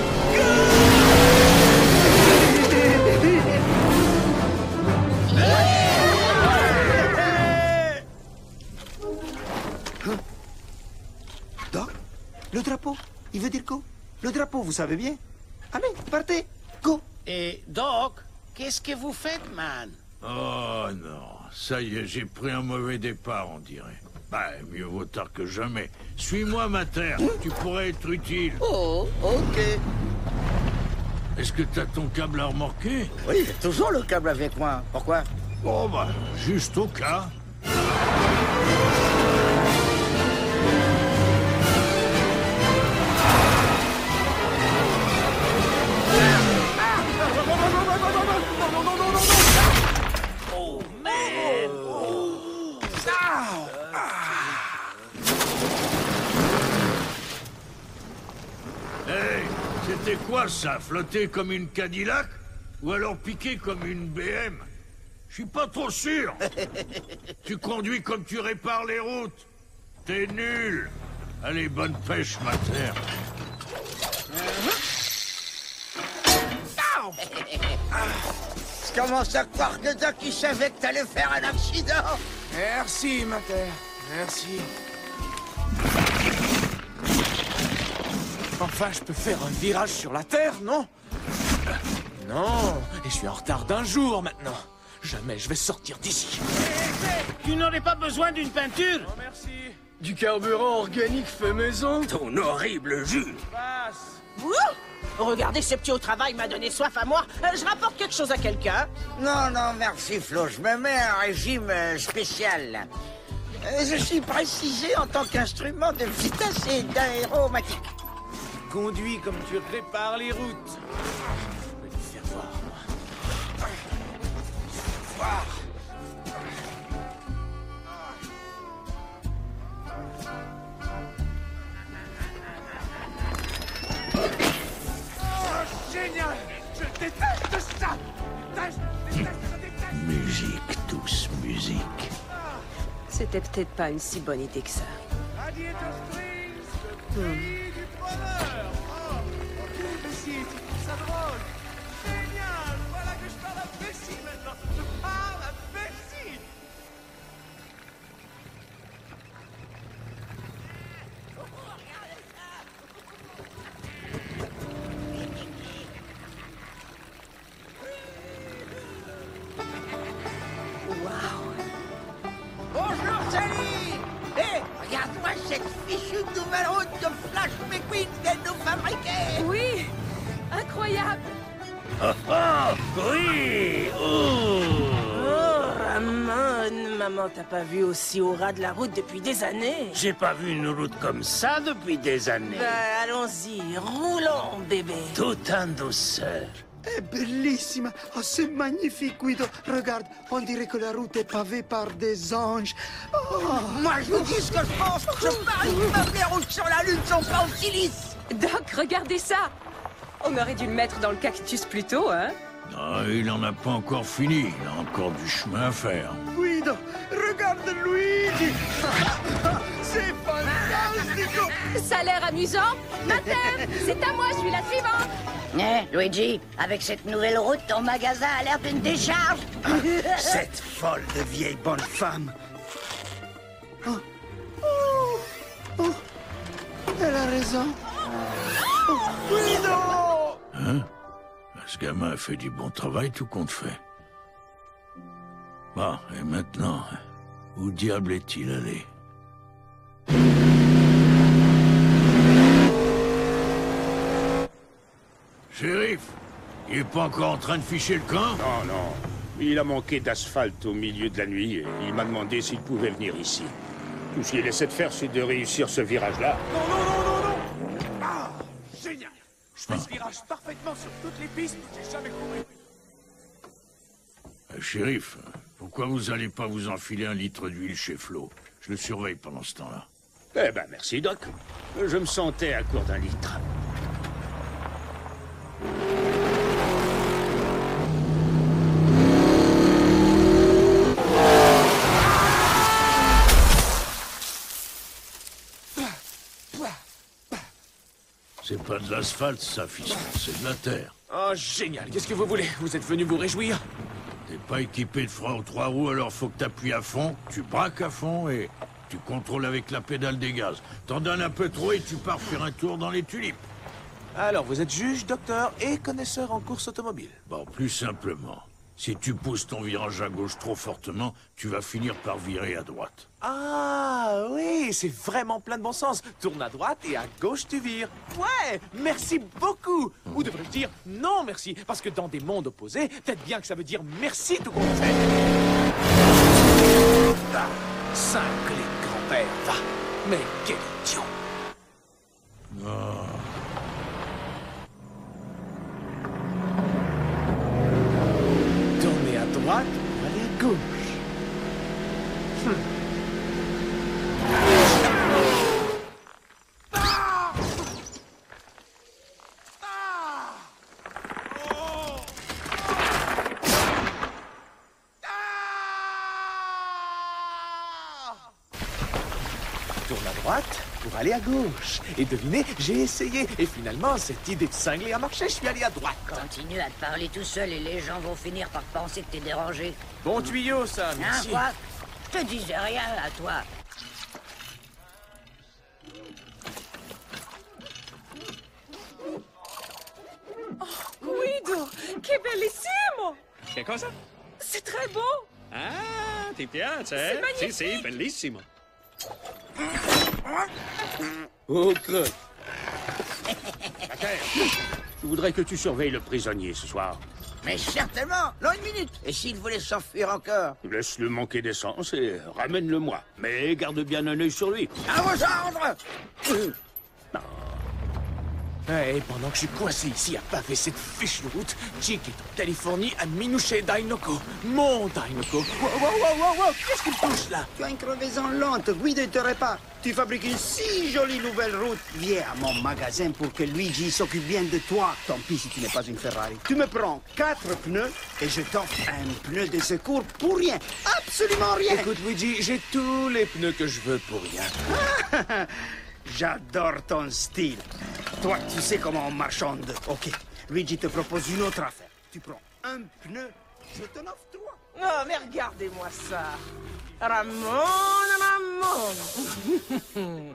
Doc, le drapeau, il veut dire quoi? Le drapeau, vous savez bien. Allez, partez, go. Et Doc, qu'est-ce que vous faites, man? Oh non, ça y est, j'ai pris un mauvais départ, on dirait. Bah, mieux vaut tard que jamais. Suis-moi, ma terre, tu pourrais être utile. Oh, ok. Est-ce que t'as ton câble à remorquer? Oui, j'ai toujours le câble avec moi. Pourquoi? Oh bah, juste au cas. Oh, man! Oh. Ah. Hey, c'était quoi ça? Flotter comme une Cadillac? Ou alors piquer comme une B M? Je suis pas trop sûr. Tu conduis comme tu répares les routes. T'es nul. Allez, bonne pêche, ma terre. Je commence à croire que Doc, il savait que t'allais faire un accident. Merci, ma terre. Merci. Enfin, je peux faire un virage sur la terre, non? non. Et je suis en retard d'un jour maintenant. Jamais je vais sortir d'ici. Tu n'aurais pas besoin d'une peinture? Non, merci. Du carburant organique fait maison? Ton horrible jus. Passe. Ouh! Regardez, ce petit au travail m'a donné soif à moi. Euh, je rapporte quelque chose à quelqu'un. Non, non, merci Flo, je me mets un régime euh, spécial. là. Euh, je suis précisé en tant qu'instrument de vitesse et d'aéromatique. Conduis comme tu répares les routes. Je vais te faire voir, moi. Voir. Oh, génial! Je déteste ça! Déteste, déteste, je déteste! Musique, tous, musique. C'était peut-être pas une si bonne idée que ça. Radiator Springs, le pays du bonheur! Oh, ok, Bessie, tu trouves ça drôle? Génial! Voilà que je parle à Bessie maintenant! Je parle à Bessie! Bonjour Sally. Hé, regarde-moi cette fichue nouvelle route que Flash McQueen vient de nous fabriquer. Oui! Incroyable! Ah ah! Oui! Oh! Oh, Ramon, maman t'a pas vu aussi au ras de la route depuis des années. J'ai pas vu une route comme ça depuis des années. Bah, allons-y, roulons, bébé. Tout en douceur. È bellissima! Oh, c'est magnifique, Guido! Regarde, on dirait que la route est pavée par des anges. Oh. Moi, je vous dis ce que je pense. Je parie que même les routes sur la Lune sont pas aussi lisses. Doc, regardez ça! On aurait dû le mettre dans le cactus plus tôt, hein? Ah, il en a pas encore fini. Il a encore du chemin à faire. Guido, regarde Luigi! C'est fantastico! Ça a l'air amusant! Mathème, c'est à moi, je suis la suivante! Eh, Luigi, avec cette nouvelle route, ton magasin a l'air d'une décharge. Cette folle de vieille bonne femme. Oh. Oh. Oh. Elle a raison. Oh. Guido! Hein? Ce gamin a fait du bon travail, tout compte fait. Bon, et maintenant, où diable est-il allé? Shérif, il est pas encore en train de ficher le camp? Non, non. Il a manqué d'asphalte au milieu de la nuit et il m'a demandé s'il pouvait venir ici. Tout ce qu'il essaie de faire, c'est de réussir ce virage-là. Non, non, non, non, non! Ah, génial! Je fais ce virage parfaitement sur toutes les pistes que j'ai jamais couru. Euh, shérif, pourquoi vous allez pas vous enfiler un litre d'huile chez Flo? Je le surveille pendant ce temps-là. Eh ben, merci, Doc. Je me sentais à court d'un litre. C'est pas de l'asphalte, ça, fiston, c'est de la terre. Oh, génial! Qu'est-ce que vous voulez? Vous êtes venu vous réjouir? T'es pas équipé de frein aux trois roues, alors faut que t'appuies à fond, tu braques à fond et tu contrôles avec la pédale des gaz. T'en donnes un peu trop et tu pars faire un tour dans les tulipes. Alors, vous êtes juge, docteur et connaisseur en course automobile. Bon, plus simplement, si tu pousses ton virage à gauche trop fortement, tu vas finir par virer à droite. Ah, oui, c'est vraiment plein de bon sens. Tourne à droite et à gauche, tu vires. Ouais, merci beaucoup. Ou devrais-je dire non merci, parce que dans des mondes opposés, peut-être bien que ça veut dire merci tout compte fait. Ah, cinq les grand-père, va. Mais quel idiot. Oh. Tournez à droite pour aller à gauche. Hmm. Ah! Ah! Oh! Ah! Tourne à droite pour aller à gauche. Et devinez, j'ai essayé. Et finalement, cette idée de cinglé a marché. Je suis allé à droite. Continue à te parler tout seul et les gens vont finir par penser que t'es dérangé. Bon tuyau, ça, Hein, merci. quoi? Je te disais rien à toi. Guido! che bellissimo! Che cosa? C'est très beau! Ah, ti piace, C'est eh? magnifique. Sì, sì, bellissimo. Ok. Mater, je voudrais que tu surveilles le prisonnier ce soir. Mais certainement. Non, une minute. Et s'il voulait s'enfuir encore? Laisse-le manquer d'essence et ramène-le-moi. Mais garde bien un œil sur lui. À vos ordres! Et pendant que je suis coincé ici à paver cette fiche de route, Chick est en Californie à Minouche Dainoko. Mon Dainoko. Wow, wow, wow, wow, wow. Qu'est-ce qu'il touche là? Tu as une crevaison lente, guide et te répare. Tu fabriques une si jolie nouvelle route. Viens à mon magasin pour que Luigi s'occupe bien de toi. Tant pis si tu n'es pas une Ferrari. Tu me prends quatre pneus et je t'offre un pneu de secours pour rien. Absolument rien. Écoute, Luigi, j'ai tous les pneus que je veux pour rien. J'adore ton style. Toi, tu sais comment on marchande. Ok, Luigi te propose une autre affaire. Tu prends un pneu, je t'en offre trois. Oh, mais regardez-moi ça. Ramon, Ramon.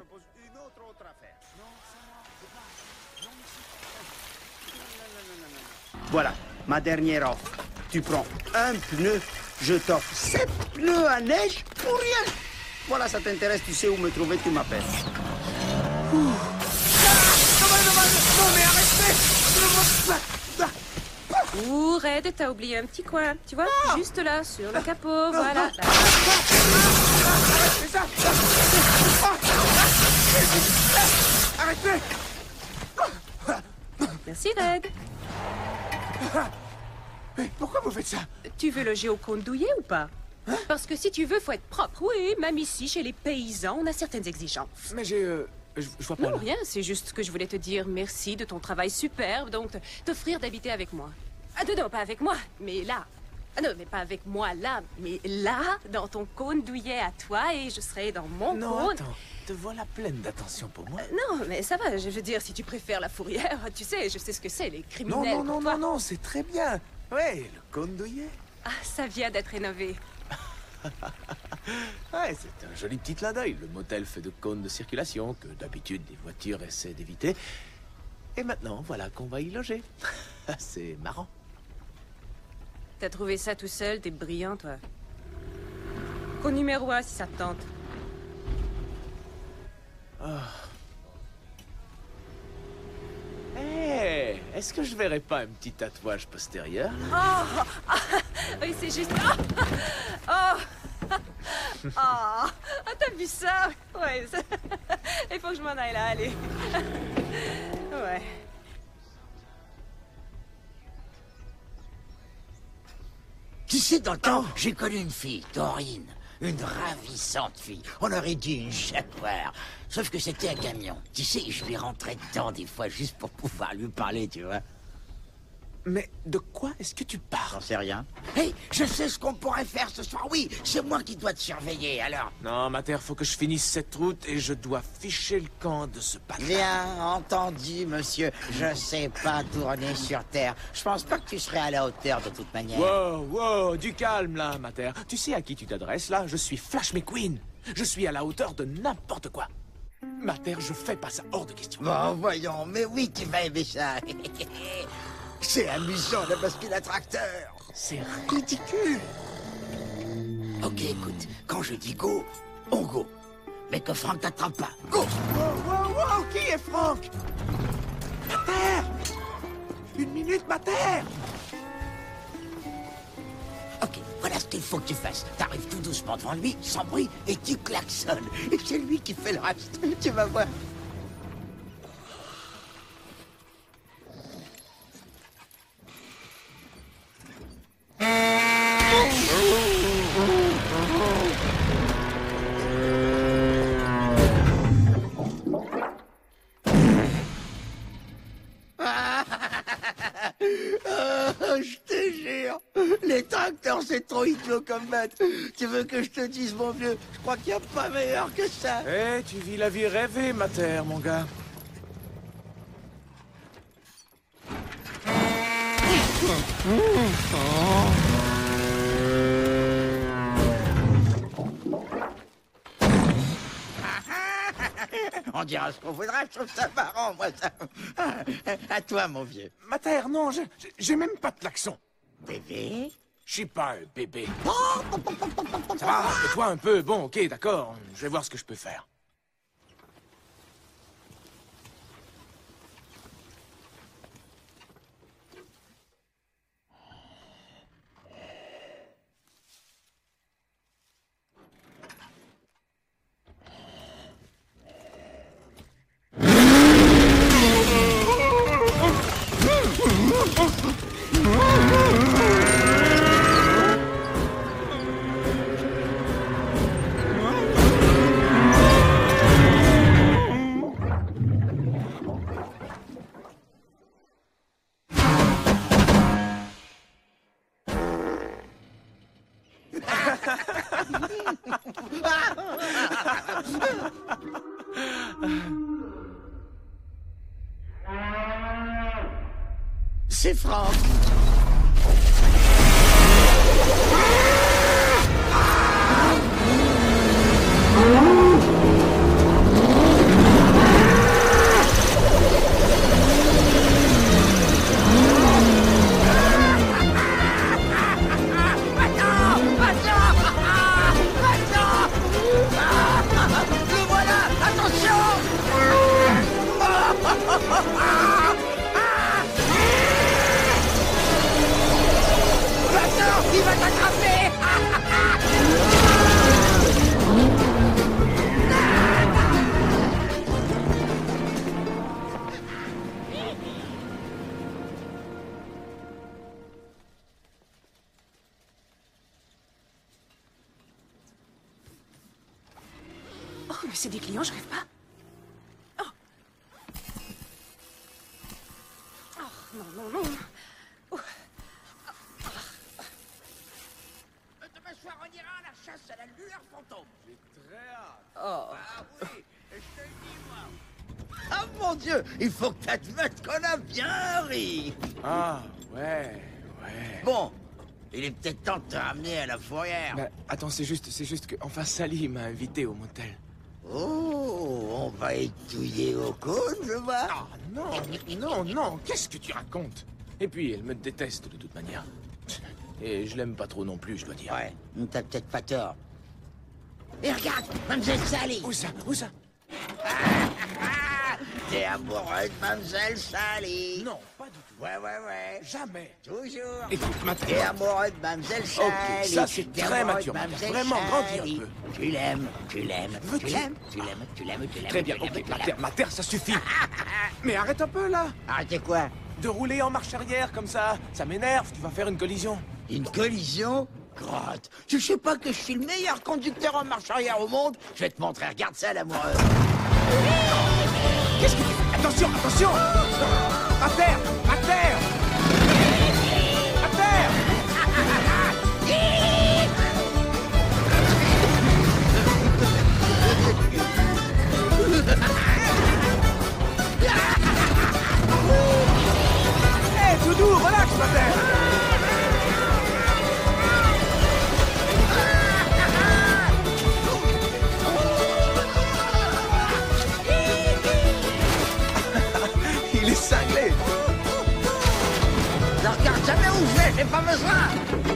Voilà, ma dernière offre. Tu prends un pneu, je t'offre sept pneus à neige pour rien. Voilà, ça t'intéresse, tu sais où me trouver, tu m'appelles. Non, mais arrêtez! Ouh, Red, t'as oublié un petit coin. Tu vois, Ah. juste là, sur le capot, voilà. Là. Arrêtez ça! Arrêtez! Merci, Red. Mais pourquoi vous faites ça? Tu veux loger au compte douillet ou pas? Parce que si tu veux, faut être propre. Oui, même ici, chez les paysans, on a certaines exigences. Mais j'ai... euh, je, je vois pas... Non, là. rien, c'est juste que je voulais te dire merci de ton travail superbe, donc te- t'offrir d'habiter avec moi. Ah non, non, pas avec moi, mais là. Ah non, mais pas avec moi là, mais là, dans ton cône douillet à toi, et je serai dans mon Non, cône. attends. Te voilà pleine d'attention pour moi. Euh, non, mais ça va, je veux dire, si tu préfères la fourrière, tu sais, je sais ce que c'est, les Non, criminels. non, non, pour toi. non, non, c'est très bien. Ouais, le cône douillet. Ah, ça vient d'être rénové. Ouais, c'est un joli petit clin d'œil. Le motel fait de cônes de circulation que d'habitude les voitures essaient d'éviter. Et maintenant, voilà qu'on va y loger. C'est marrant. T'as trouvé ça tout seul, t'es brillant, toi. Cône numéro un, si ça te tente. Hé, est-ce que je verrais pas un petit tatouage postérieur? Oh, ah, oui, c'est juste... Oh, oh, oh, ah, t'as vu ça? Ouais, ça... il faut que je m'en aille là, allez. Ouais. Tu sais, dans le temps, j'ai connu une fille, Dorine. Une ravissante fille. On aurait dit une jaguar. Sauf que c'était un camion. Tu sais, je lui rentrais dedans des fois juste pour pouvoir lui parler, tu vois. Mais de quoi est-ce que tu parles? J'en sais rien. Hé, je sais ce qu'on pourrait faire ce soir. Oui, c'est moi qui dois te surveiller, alors. Non, Mater, faut que je finisse cette route et je dois ficher le camp de ce bâtard. Bien entendu, monsieur. Je sais pas tourner sur Terre. Je pense pas que tu serais à la hauteur de toute manière. Wow, wow, du calme là, Mater. Tu sais à qui tu t'adresses là? Je suis Flash McQueen. Je suis à la hauteur de n'importe quoi. Mater, je fais pas ça hors de question. Bon, voyons, mais oui, tu vas aimer ça. C'est amusant de basculer un tracteur. C'est ridicule. Ok, écoute, quand je dis go, on go. Mais que Franck t'attrape pas. Go! Wow, wow, wow, qui est Franck? Mater! Une minute, Mater! Ok, voilà ce qu'il faut que tu fasses. T'arrives tout doucement devant lui, sans bruit, et tu klaxonnes. Et c'est lui qui fait le reste. Tu vas voir. Oh, je te jure, les tracteurs, c'est trop idiot comme bête. Tu veux que je te dise, mon vieux, je crois qu'il n'y a pas meilleur que ça. Eh, tu vis la vie rêvée, Mater, mon gars. On dira ce qu'on voudra, je trouve ça marrant, moi, ça. À toi, mon vieux. Mater, non, je- je- j'ai même pas de klaxon. Bébé? Je suis pas un bébé. Ça va, tais-toi un peu. Bon, ok, d'accord. Je vais voir ce que je peux faire. C'est Franck. Le voilà! Attention! Maintenant, il va t'attraper! Oh, mais c'est des clients, je rêve pas. Oh. Oh, non, non, non. Oh. Demain soir, on ira à la chasse à la lueur fantôme. J'ai très hâte. Oh. Ah oui, je te le dis, moi. Ah mon Dieu, il faut que t'admettes qu'on a bien ri. Ah, ouais, ouais. Bon, il est peut-être temps de te ramener à la fourrière. Bah, attends, c'est juste, c'est juste que... Enfin, Sally m'a invité au motel. Oh, on va étouiller au cône, je vois. Ah, non, non, non, qu'est-ce que tu racontes? Et puis, elle me déteste de toute manière. Et je l'aime pas trop non plus, je dois dire. Ouais, t'as peut-être pas tort. Et regarde, Mademoiselle Sally. Où ça? Où ça? T'es amoureux de Mademoiselle Sally. Non, pas du tout. Ouais, ouais, ouais. Jamais. Toujours. Écoute, maintenant... T'es amoureux de Mademoiselle Sally. Ok, ça c'est T'es très amoureux mature. de Mademoiselle Vraiment, grandis un Sally. peu. Tu l'aimes, tu l'aimes, tu Veux-tu- l'aimes, tu l'aimes, tu l'aimes, tu l'aimes, Très bien, tu l'aimes, ok, tu ma l'aimes. terre, ma terre, ça suffit. Mais arrête un peu, là. Arrêtez quoi? De rouler en marche arrière, comme ça. Ça m'énerve, tu vas faire une collision. Une collision? Grotte, tu sais pas que je suis le meilleur conducteur en marche arrière au monde? Je vais te montrer, regarde ça, l'amoureuse. Qu'est-ce que tu fais? Attention, attention. À terre, à terre. À terre. Hé, tout doux, relax, ma terre. Il est cinglé. Je regarde jamais où je vais, j'ai pas besoin.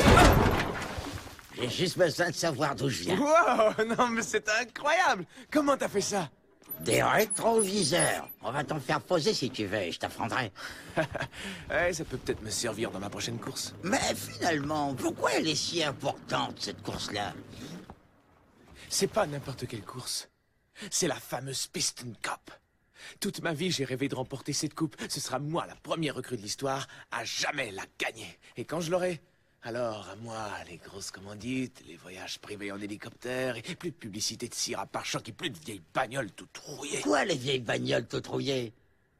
J'ai juste besoin de savoir d'où je viens. Wow, non mais c'est incroyable. Comment t'as fait ça? Des rétroviseurs. On va t'en faire poser si tu veux, je t'apprendrai. Ouais, ça peut peut-être me servir dans ma prochaine course. Mais finalement, pourquoi elle est si importante, cette course-là? C'est pas n'importe quelle course. C'est la fameuse Piston Cup. Toute ma vie, j'ai rêvé de remporter cette coupe. Ce sera moi, la première recrue de l'histoire, à jamais la gagner. Et quand je l'aurai, alors à moi, les grosses commandites, les voyages privés en hélicoptère, et plus de publicité de cire à pare-choc et plus de vieilles bagnoles toutes rouillées. Quoi, les vieilles bagnoles toutes rouillées?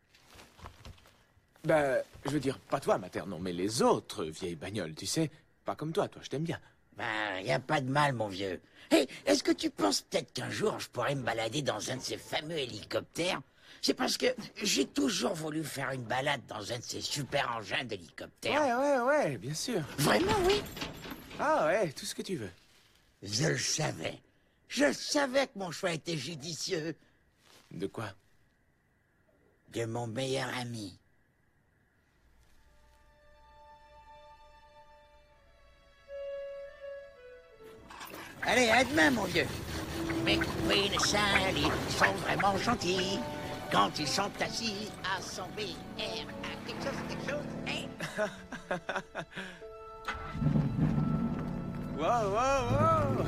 Ben, je veux dire, pas toi, Mater, non, mais les autres vieilles bagnoles, tu sais. Pas comme toi, toi, je t'aime bien. Ben, y a pas de mal, mon vieux. Hé, est-ce que tu penses peut-être qu'un jour, je pourrais me balader dans un de ces fameux hélicoptères? C'est parce que j'ai toujours voulu faire une balade dans un de ces super engins d'hélicoptère. Ouais, ouais, ouais, bien sûr. Vraiment, oui. Ah ouais, tout ce que tu veux. Je le savais. Je savais que mon choix était judicieux. De quoi? De mon meilleur ami. Allez, à demain, mon vieux. McQueen et Sally sont vraiment gentils quand ils sont assis à son B R à quelque chose, quelque chose, hein? Wow, wow, wow.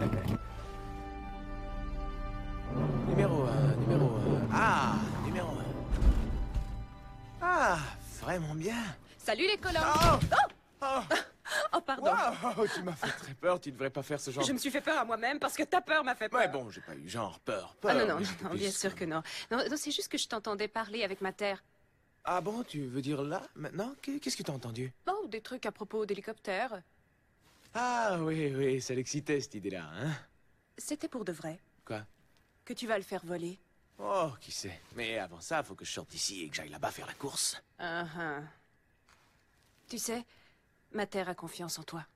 Numéro un, numéro un. Ah, numéro un. Ah, vraiment bien. Salut les colons. Oh, oh, oh pardon. Wow, tu m'as fait très peur, tu devrais pas faire ce genre. Je me suis fait peur à moi-même parce que ta peur m'a fait peur. Ouais, bon, j'ai pas eu genre peur, peur. Ah non, non, mais non, j'étais non, plus bien sûr que non. Non, non, c'est juste que je t'entendais parler avec ma terre. Ah bon, tu veux dire là, maintenant? Qu'est-ce que t'as entendu? Oh, des trucs à propos d'hélicoptères. Ah oui, oui, ça l'excitait cette idée-là, hein? C'était pour de vrai. Quoi? Que tu vas le faire voler. Oh, qui sait. Mais avant ça, faut que je sorte d'ici et que j'aille là-bas faire la course. Ah ah. Tu sais, ma terre a confiance en toi.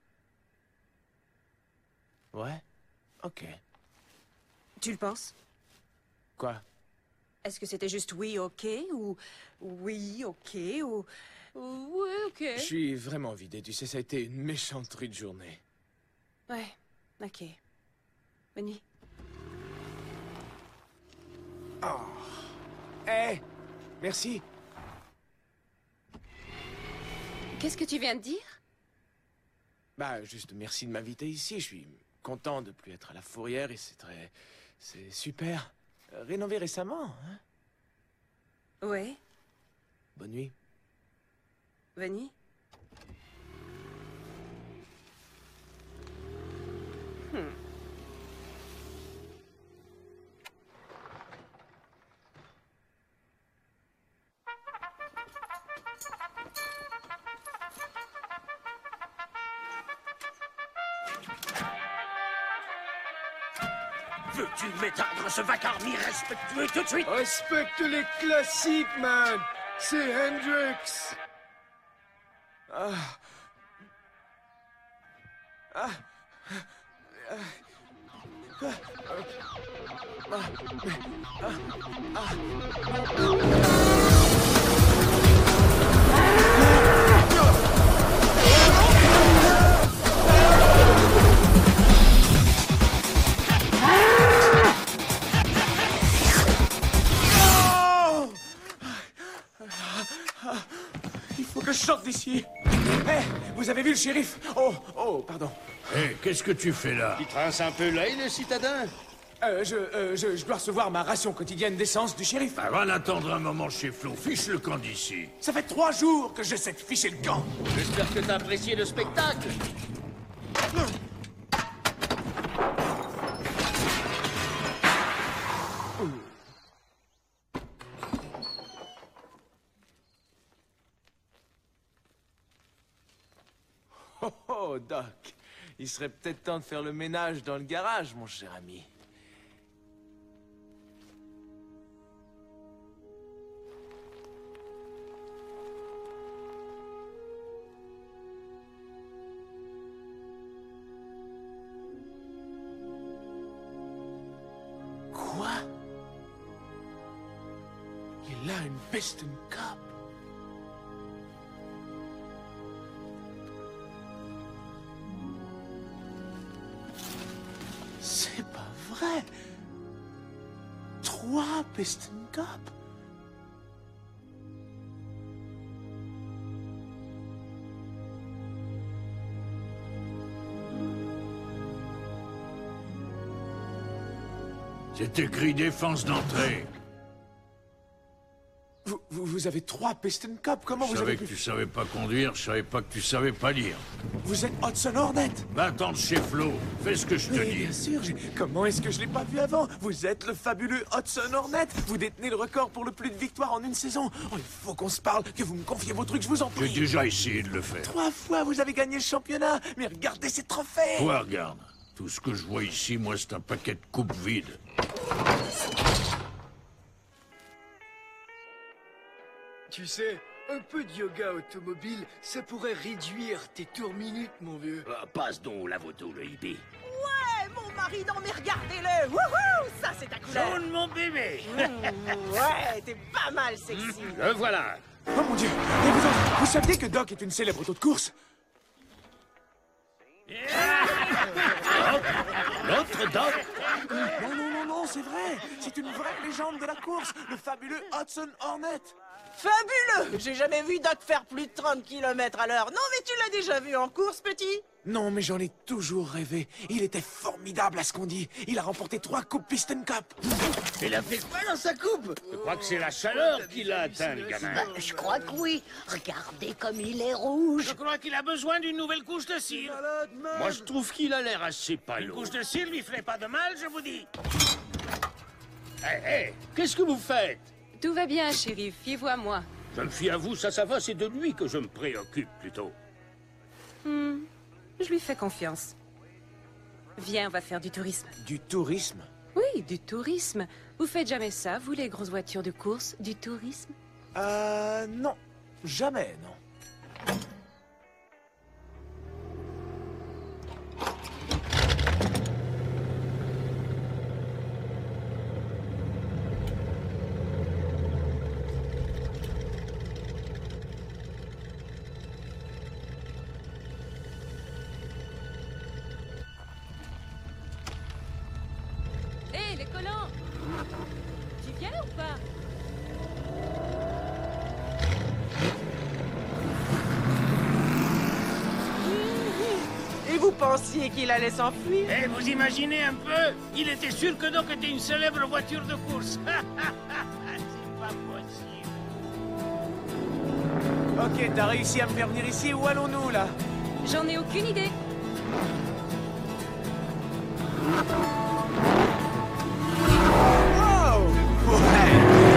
Ouais? Ok. Tu le penses? Quoi? Est-ce que c'était juste oui, ok, ou oui, ok, ou... ou oui, ok. Je suis vraiment vidé, tu sais, ça a été une méchante rude journée. Ouais, ok. Bonne nuit. Oh. Hé, merci. Qu'est-ce que tu viens de dire? Bah, juste merci de m'inviter ici. Je suis content de plus être à la fourrière et c'est très... c'est super. Euh, rénové récemment, hein? Ouais. Bonne nuit. Bonne nuit. Hmm. Veux-tu m'éteindre ce vacarme irrespectueux tout de suite? Respecte les classiques, man. C'est Hendrix. Ah. Ah. Ah. Ah. Ah. Ah. Il faut que je sorte d'ici. Hé, vous avez vu le shérif? Oh, oh, pardon. Hé, hey, qu'est-ce que tu fais là? Il trace un peu l'œil, le citadin? Euh, je, euh, je, je dois recevoir ma ration quotidienne d'essence du shérif. Avant d'attendre un moment chez Flo, fiche le camp d'ici. Ça fait trois jours que j'essaie de ficher le camp. J'espère que t'as apprécié le spectacle. Oh, oh, Doc. Il serait peut-être temps de faire le ménage dans le garage, mon cher ami. Quoi? Il a une Piston Cup. C'est pas vrai. Trois Piston Cup. C'est écrit défense d'entrée. Vous, vous, vous avez trois Piston Cup. Comment Je vous savais avez que pu... tu savais pas conduire, je savais pas que tu savais pas lire. Vous êtes Hudson Hornet. Va attendre chez Flo, fais ce que je te Oui, dis. bien sûr. j'ai- Comment est-ce que je l'ai pas vu avant? Vous êtes le fabuleux Hudson Hornet. Vous détenez le record pour le plus de victoires en une saison. Oh, il faut qu'on se parle, que vous me confiez vos trucs, je vous en J'ai prie. déjà essayé de le faire. Trois fois, vous avez gagné le championnat. Mais regardez ces trophées. Toi, regarde. Tout ce que je vois ici, moi, c'est un paquet de coupes vides. Tu sais, un peu de yoga automobile, ça pourrait réduire tes tours minutes, mon vieux. Ah, passe donc la photo, le hippie. Ouais, mon mari, non mais regardez-le. Wouhou, ça c'est ta couleur. Jaune, mon bébé. Mmh, ouais, t'es pas mal sexy. Le voilà. Oh mon Dieu. Et vous autres, vous saviez que Doc est une célèbre auto de course? L'autre Doc? Non, non, non, non, c'est vrai. C'est une vraie légende de la course, le fabuleux Hudson Hornet. Fabuleux! J'ai jamais vu Doc faire plus de trente kilomètres à l'heure. Non, mais tu l'as déjà vu en course, petit? Non, mais j'en ai toujours rêvé. Il était formidable à ce qu'on dit. Il a remporté trois coupes Piston Cup. Il a fait quoi dans sa coupe? Je crois que c'est la chaleur qui l'a atteint, le gamin. Bah, je crois que oui. Regardez comme il est rouge. Je crois qu'il a besoin d'une nouvelle couche de cire. Moi, je trouve qu'il a l'air assez pâle. Une couche de cire lui ferait pas de mal, je vous dis. Hé, hé, qu'est-ce que vous faites? Tout va bien, shérif. Fiez-vous à moi. Je me fie à vous, ça, ça va, c'est de lui que je me préoccupe, plutôt. Hmm, je lui fais confiance. Viens, on va faire du tourisme. Du tourisme? Oui, du tourisme. Vous faites jamais ça, vous, les grosses voitures de course? Du tourisme? Euh, non. Jamais, non. Hé, les collants! Tu viens ou pas? Et vous pensiez qu'il allait s'enfuir? Eh, vous imaginez un peu? Il était sûr que Doc était une célèbre voiture de course. C'est pas possible. Ok, t'as réussi à me faire venir ici, où allons-nous, là? J'en ai aucune idée. Wow! Ouais!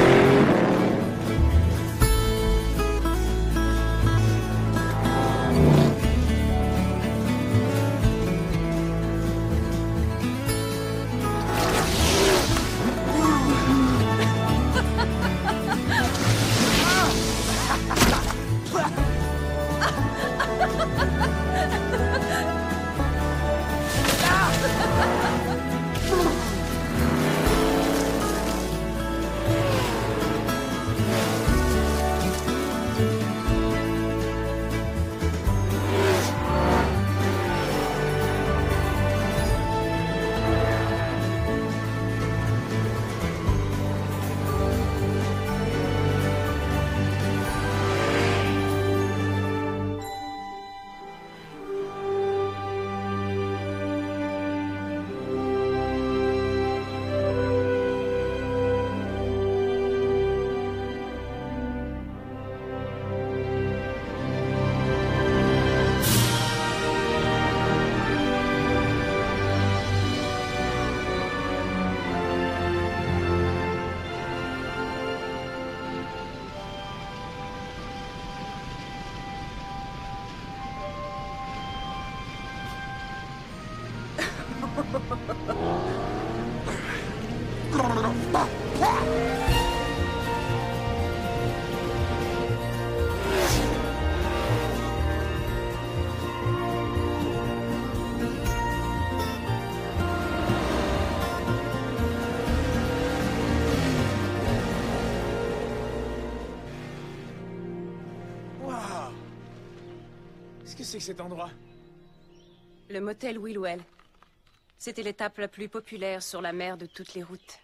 Wow! Qu'est-ce que c'est que cet endroit? Le motel Willwell. C'était l'étape la plus populaire sur la mer de toutes les routes.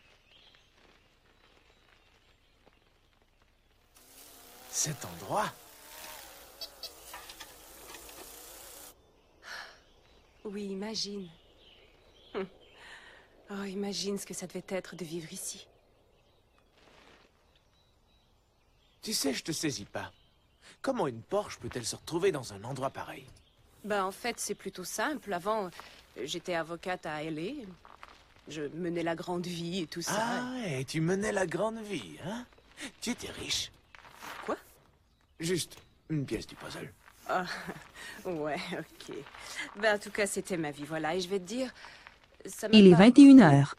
Cet endroit? Oui, imagine. Hum. Oh, imagine ce que ça devait être de vivre ici. Tu sais, je te saisis pas. Comment une Porsche peut-elle se retrouver dans un endroit pareil? Ben, en fait, c'est plutôt simple. Avant, j'étais avocate à L A. Je menais la grande vie et tout ça. Ah ouais, tu menais la grande vie, hein? Tu étais riche. Quoi? Juste une pièce du puzzle. Ah, ouais, ok. Ben, en tout cas, c'était ma vie, voilà. Et je vais te dire... Ça m'a Il est pas vingt et une heures.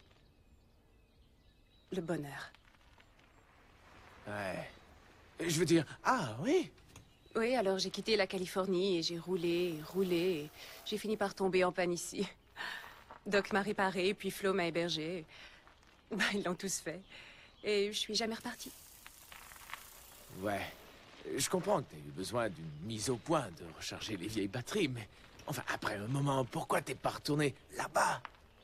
Le bonheur. Ouais. Je veux dire... Ah, oui. Oui, alors j'ai quitté la Californie et j'ai roulé, roulé, et j'ai fini par tomber en panne ici. Doc m'a réparé, puis Flo m'a hébergé. Bah, ils l'ont tous fait. Et je suis jamais repartie. Ouais. Je comprends que t'as eu besoin d'une mise au point, de recharger les vieilles batteries, mais... Enfin, après un moment, pourquoi t'es pas retourné là-bas?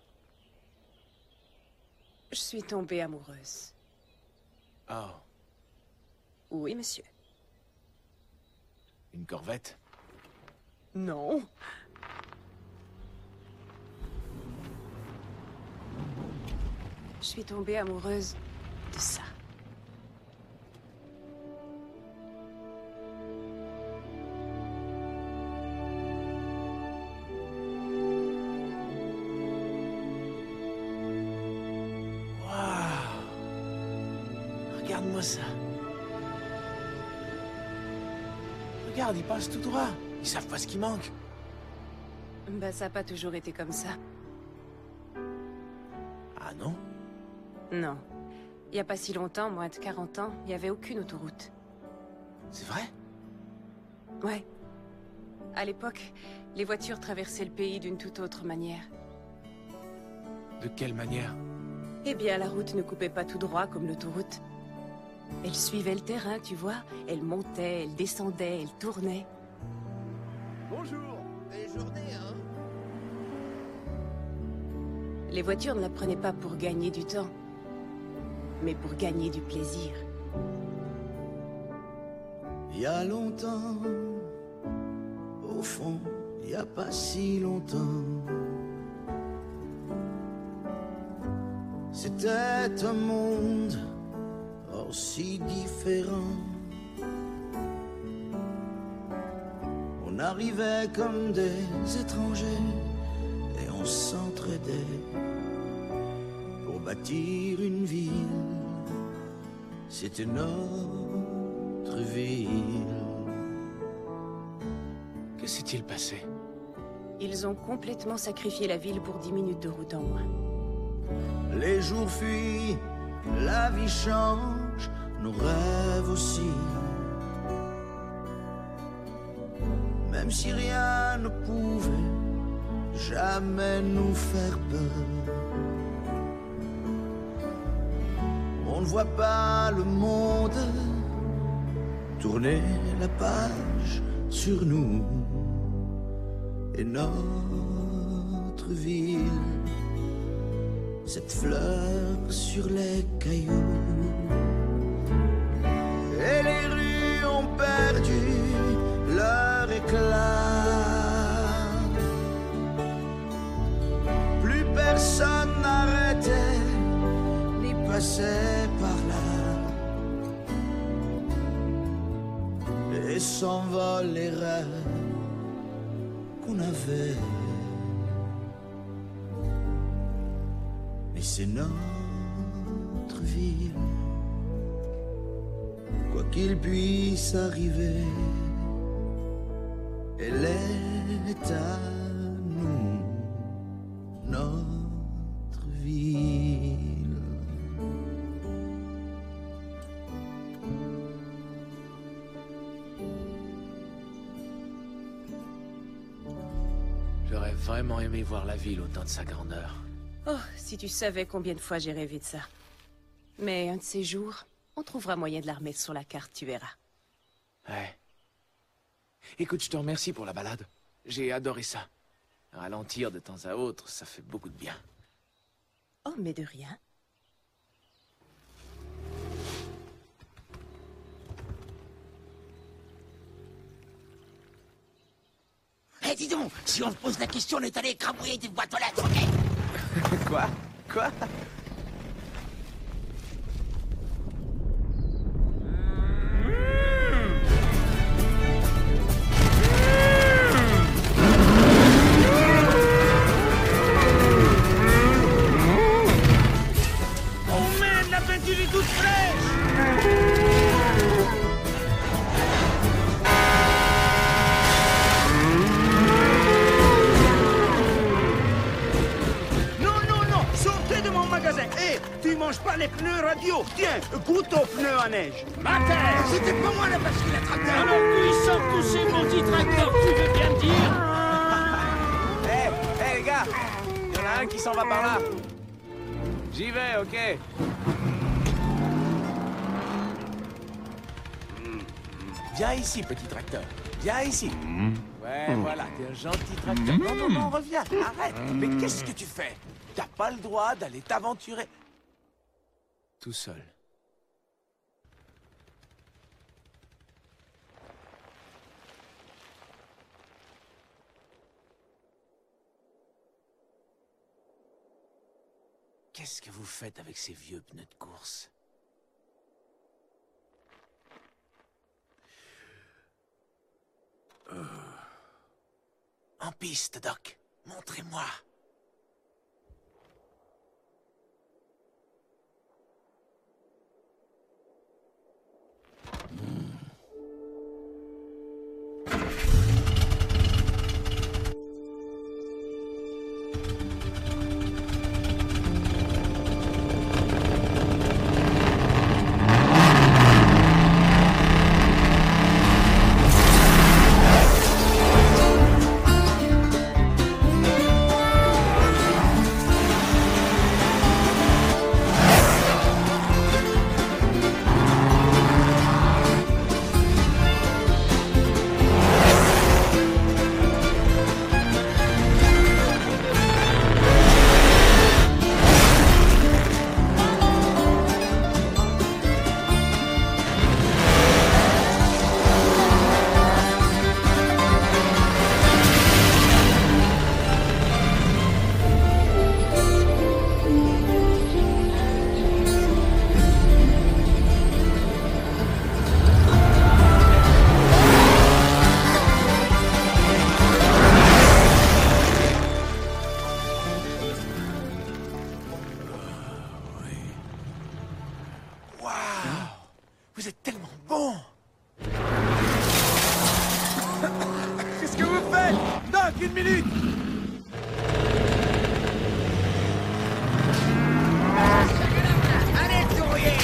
Je suis tombée amoureuse. Oh. Oui, monsieur. Une corvette? Non. Je suis tombée amoureuse de ça. Regarde-moi ça. Regarde, ils passent tout droit. Ils savent pas ce qui manque. Bah, ça n'a pas toujours été comme ça. Ah non? Non. Il n'y a pas si longtemps, moins de quarante ans, il n'y avait aucune autoroute. C'est vrai? Ouais. À l'époque, les voitures traversaient le pays d'une toute autre manière. De quelle manière? Eh bien, la route ne coupait pas tout droit comme l'autoroute. Elle suivait le terrain, tu vois. Elle montait, elle descendait, elle tournait. Bonjour. Belle journée, hein? Les voitures ne la prenaient pas pour gagner du temps, mais pour gagner du plaisir. Il y a longtemps, au fond, il n'y a pas si longtemps, c'était un monde aussi différent. On arrivait comme des étrangers et on s'entraidait pour bâtir une ville. C'était notre ville. Que s'est-il passé? Ils ont complètement sacrifié la ville pour dix minutes de route en moins. Les jours fuient, la vie change, nos rêves aussi. Même si rien ne pouvait jamais nous faire peur, on ne voit pas le monde tourner la page sur nous et notre ville. Cette fleur sur les cailloux. Et les rues ont perdu leur éclat. Plus personne n'arrêtait ni passait par là. Et s'envolent les rêves qu'on avait. C'est notre ville, quoi qu'il puisse arriver, elle est à nous, notre ville. J'aurais vraiment aimé voir la ville au temps de sa grandeur. Oh, si tu savais combien de fois j'ai rêvé de ça. Mais un de ces jours, on trouvera moyen de la remettre sur la carte, tu verras. Ouais. Écoute, je te remercie pour la balade. J'ai adoré ça. Ralentir de temps à autre, ça fait beaucoup de bien. Oh, mais de rien. Hé, hey, dis donc, si on se pose la question, on est allé écrabouiller des boîtes aux lettres, ok? Quoi? Quoi? Oh merde, la peinture est toute fraîche! Hé, hey, tu manges pas les pneus radio. Tiens, goûte aux pneus à neige. Matin, c'était pas moi la bascule à tracteur. Alors qu'ils sortent tous ces maudits tracteurs, tu veux bien me dire? Hé, hey, hey, les gars, il y en a un qui s'en va par là. J'y vais, ok. Viens ici, petit tracteur. Viens ici. Ouais, voilà, t'es un gentil tracteur. Non, non, non, reviens, arrête. Mais qu'est-ce que tu fais? T'as pas le droit d'aller t'aventurer tout seul. Qu'est-ce que vous faites avec ces vieux pneus de course? Euh... En piste, Doc. Montrez-moi. Vous êtes tellement bon. Qu'est-ce que vous faites? Doc, une minute. Allez, souriez.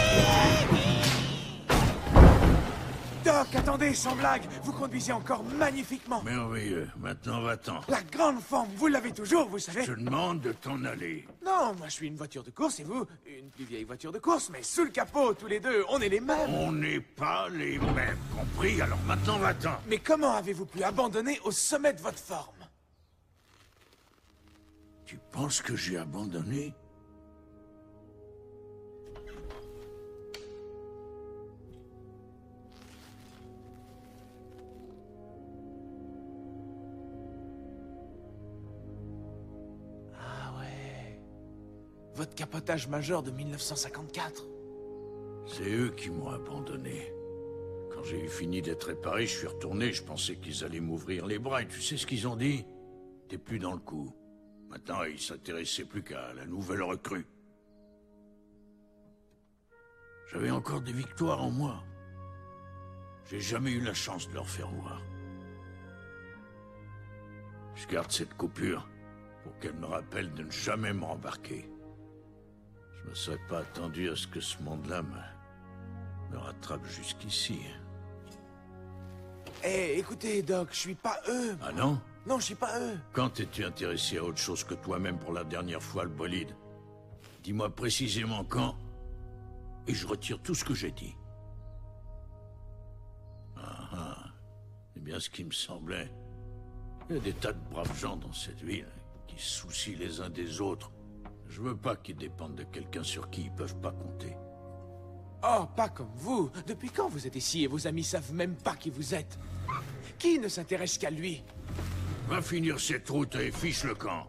Doc, attendez, sans blague. Vous conduisez encore magnifiquement. Merveilleux. Maintenant, va-t'en. La grande forme, vous l'avez toujours, vous savez. Je te demande de t'en aller. Non, moi je suis une voiture de course et vous, une plus vieille voiture de course, mais sous le capot, tous les deux, on est les mêmes. On n'est pas les mêmes, compris? Alors maintenant, va-t'en. Mais comment avez-vous pu abandonner au sommet de votre forme? Tu penses que j'ai abandonné? Votre capotage majeur de mille neuf cent cinquante-quatre. C'est eux qui m'ont abandonné. Quand j'ai eu fini d'être réparé, je suis retourné, je pensais qu'ils allaient m'ouvrir les bras. Et tu sais ce qu'ils ont dit? T'es plus dans le coup. Maintenant, ils s'intéressaient plus qu'à la nouvelle recrue. J'avais encore des victoires en moi. J'ai jamais eu la chance de leur faire voir. Je garde cette coupure pour qu'elle me rappelle de ne jamais me rembarquer. Je ne serais pas attendu à ce que ce monde-là me, me rattrape jusqu'ici. Eh, hey, écoutez, Doc, je suis pas eux. Ah non? Non, je suis pas eux. Quand t'es-tu intéressé à autre chose que toi-même pour la dernière fois, le bolide? Dis-moi précisément quand, et je retire tout ce que j'ai dit. Ah ah, c'est bien ce qui me semblait. Il y a des tas de braves gens dans cette ville qui se soucient les uns des autres. Je veux pas qu'ils dépendent de quelqu'un sur qui ils peuvent pas compter. Oh, pas comme vous. Depuis quand vous êtes ici et vos amis savent même pas qui vous êtes? Qui ne s'intéresse qu'à lui? Va finir cette route et fiche le camp.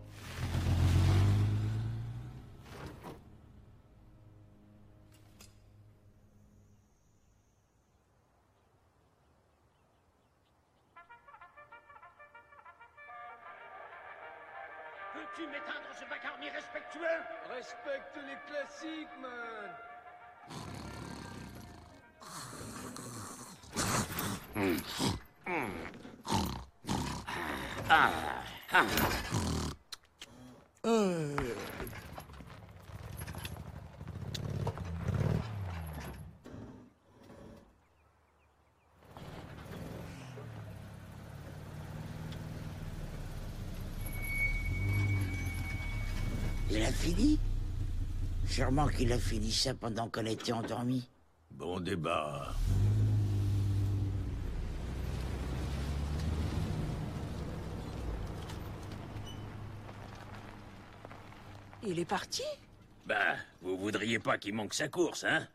Peux-tu m'éteindre ce vacarme irrespectueux? Respecte les classiques, man. Ah, ah. Euh... Il a fini? Sûrement qu'il a fini ça pendant qu'on était endormis. Bon débat. Il est parti? Bah, vous voudriez pas qu'il manque sa course, hein?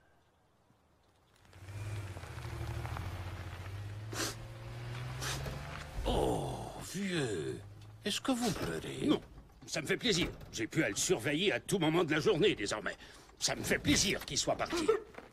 Oh, vieux. Est-ce que vous pleurez? Non, ça me fait plaisir. J'ai pu à le surveiller à tout moment de la journée, désormais. Ça me fait plaisir qu'il soit parti.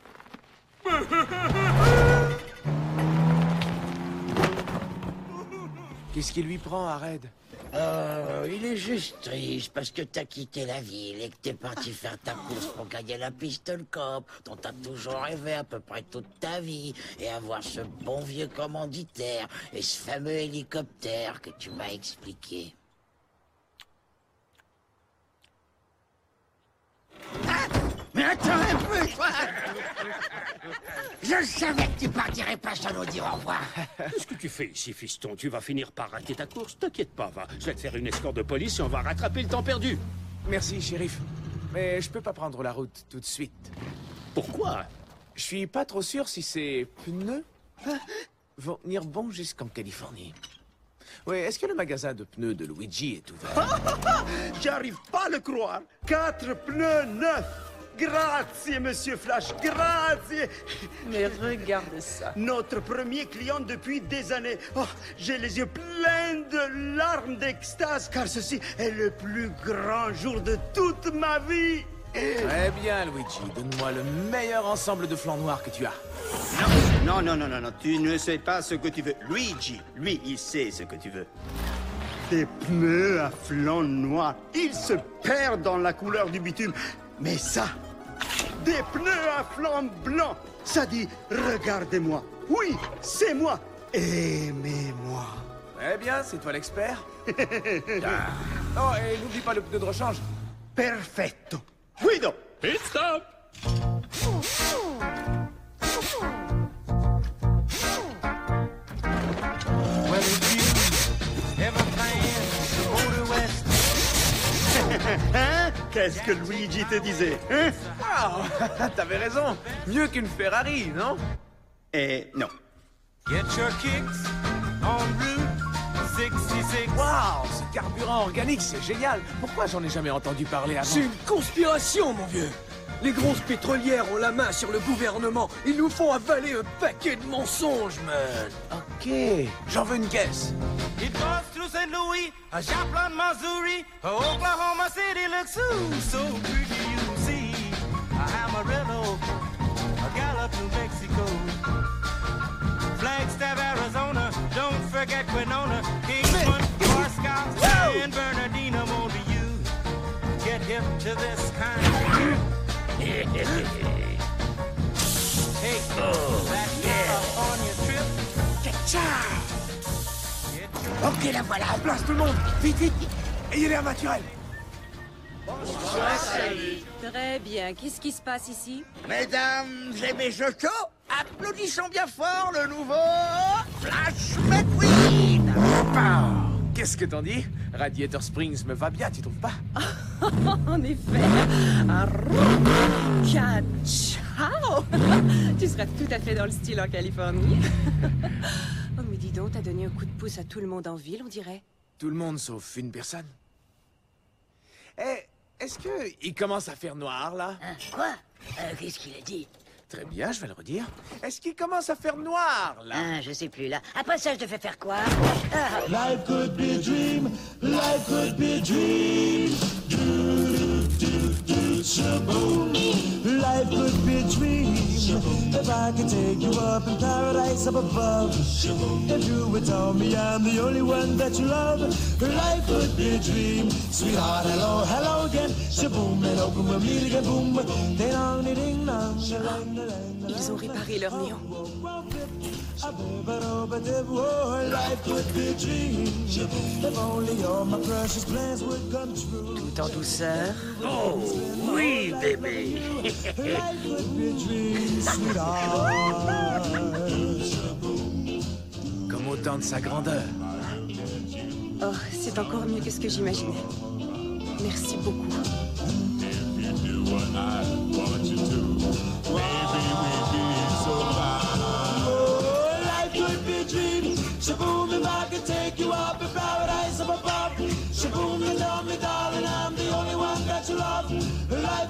Qu'est-ce qui lui prend, Ared? Oh, il est juste triste parce que t'as quitté la ville et que t'es parti faire ta course pour gagner la Piston Cup, dont t'as toujours rêvé à peu près toute ta vie, et avoir ce bon vieux commanditaire et ce fameux hélicoptère que tu m'as expliqué. Ah! Mais attends un peu, toi! Je savais que tu partirais pas sans nous dire au revoir. Qu'est-ce que tu fais ici, fiston? Tu vas finir par rater ta course? T'inquiète pas, va. Je vais te faire une escorte de police et on va rattraper le temps perdu. Merci, shérif. Mais je peux pas prendre la route tout de suite. Pourquoi? Je suis pas trop sûr si ces pneus vont tenir bon jusqu'en Californie. Oui, est-ce que le magasin de pneus de Luigi est ouvert? J'arrive pas à le croire. Quatre pneus neufs. Grazie, monsieur Flash, grazie. Mais regarde ça. Notre premier client depuis des années. Oh, j'ai les yeux pleins de larmes d'extase, car ceci est le plus grand jour de toute ma vie. Très bien, Luigi. Donne-moi le meilleur ensemble de flancs noirs que tu as. Non, non, non, non, non, tu ne sais pas ce que tu veux. Luigi, lui, il sait ce que tu veux. Des pneus à flancs noirs. Ils se perdent dans la couleur du bitume. Mais ça, des pneus à flancs blancs, ça dit « Regardez-moi, oui, c'est moi, aimez-moi ». Très bien, c'est toi l'expert. Ah. Oh, et n'oublie pas le pneu de rechange. Perfetto. Guido. Pit stop. Hein? Qu'est-ce que Luigi te disait, hein? Oh, t'avais raison. Mieux qu'une Ferrari, non? Eh, non. Get your kicks on Route soixante-six. Waouh, ce carburant organique, c'est génial. Pourquoi j'en ai jamais entendu parler avant? C'est une conspiration, mon vieux. Les grosses pétrolières ont la main sur le gouvernement. Ils nous font avaler un paquet de mensonges, man. Ok, j'en veux une caisse. It goes through Saint Louis, a Joplin, Missouri, a Oklahoma City looks so, so pretty you see. A Amarillo, a Gallup, New Mexico, Flagstaff, Arizona, don't forget Winona, Kingsman, Moscow, San Bernardino, more to you. Get hip to this kind of... Hey, oh, that yeah. On your trip. Ciao. Ok, la voilà. En place, tout le monde. Vite, vite. Ayez l'air naturel. Très bien. Qu'est-ce qui se passe ici? Mesdames et messieurs, applaudissons bien fort le nouveau Flash McQueen. Qu'est-ce que t'en dis? Radiator Springs me va bien, tu trouves pas? En effet. Ciao. Tu seras tout à fait dans le style en Californie. Oh, mais dis donc, t'as donné un coup de pouce à tout le monde en ville, on dirait. Tout le monde sauf une personne. Eh, est-ce que il commence à faire noir, là? Hein, quoi? euh, Qu'est-ce qu'il a dit? Très bien, je vais le redire. Est-ce qu'il commence à faire noir, là? Ah, je sais plus, là. Après ça, je te fais faire quoi? Ah. Life could be a dream, life could be a dream. Do, do, do, shaboom. Life could be a dream. If I could take you up in paradise up above. If you would tell me I'm the only one that you love. Life could be a dream. Sweetheart, hello, hello again. Shaboom, and open with me to get boom. Ding dong, ding dong, ding. Ils ont réparé leur néant. Tout en douceur. Oh, oui, bébé. Comme autant de sa grandeur. Oh, c'est encore mieux que ce que j'imaginais. Merci beaucoup. If you do what I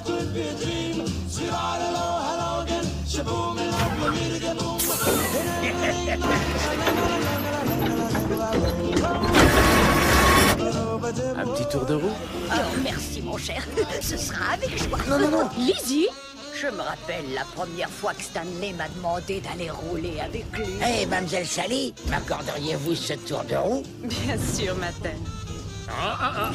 could be a dream. Sweetheart, hello, hello again. Shaboom, and hope we'll meet again. Boom. Un petit tour de roue? Oh, merci, mon cher. Ce sera avec joie. Non, non, non. Lizzie, je me rappelle la première fois que Stanley m'a demandé d'aller rouler avec lui. Hé, hey, mademoiselle Sally, m'accorderiez-vous ce tour de roue? Bien sûr, Matin. Ah, ah, ah.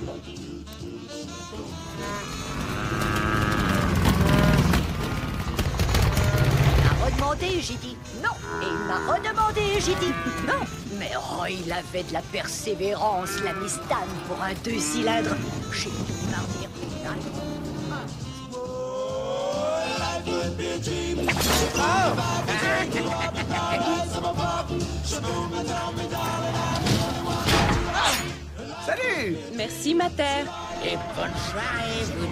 Il m'a redemandé, j'ai dit non. Et il m'a redemandé, j'ai dit non. Mais oh, il avait de la persévérance, la Mustang, pour un deux cylindres. J'ai dû mardir. Salut! Merci, ma terre. Et bonne soirée, vous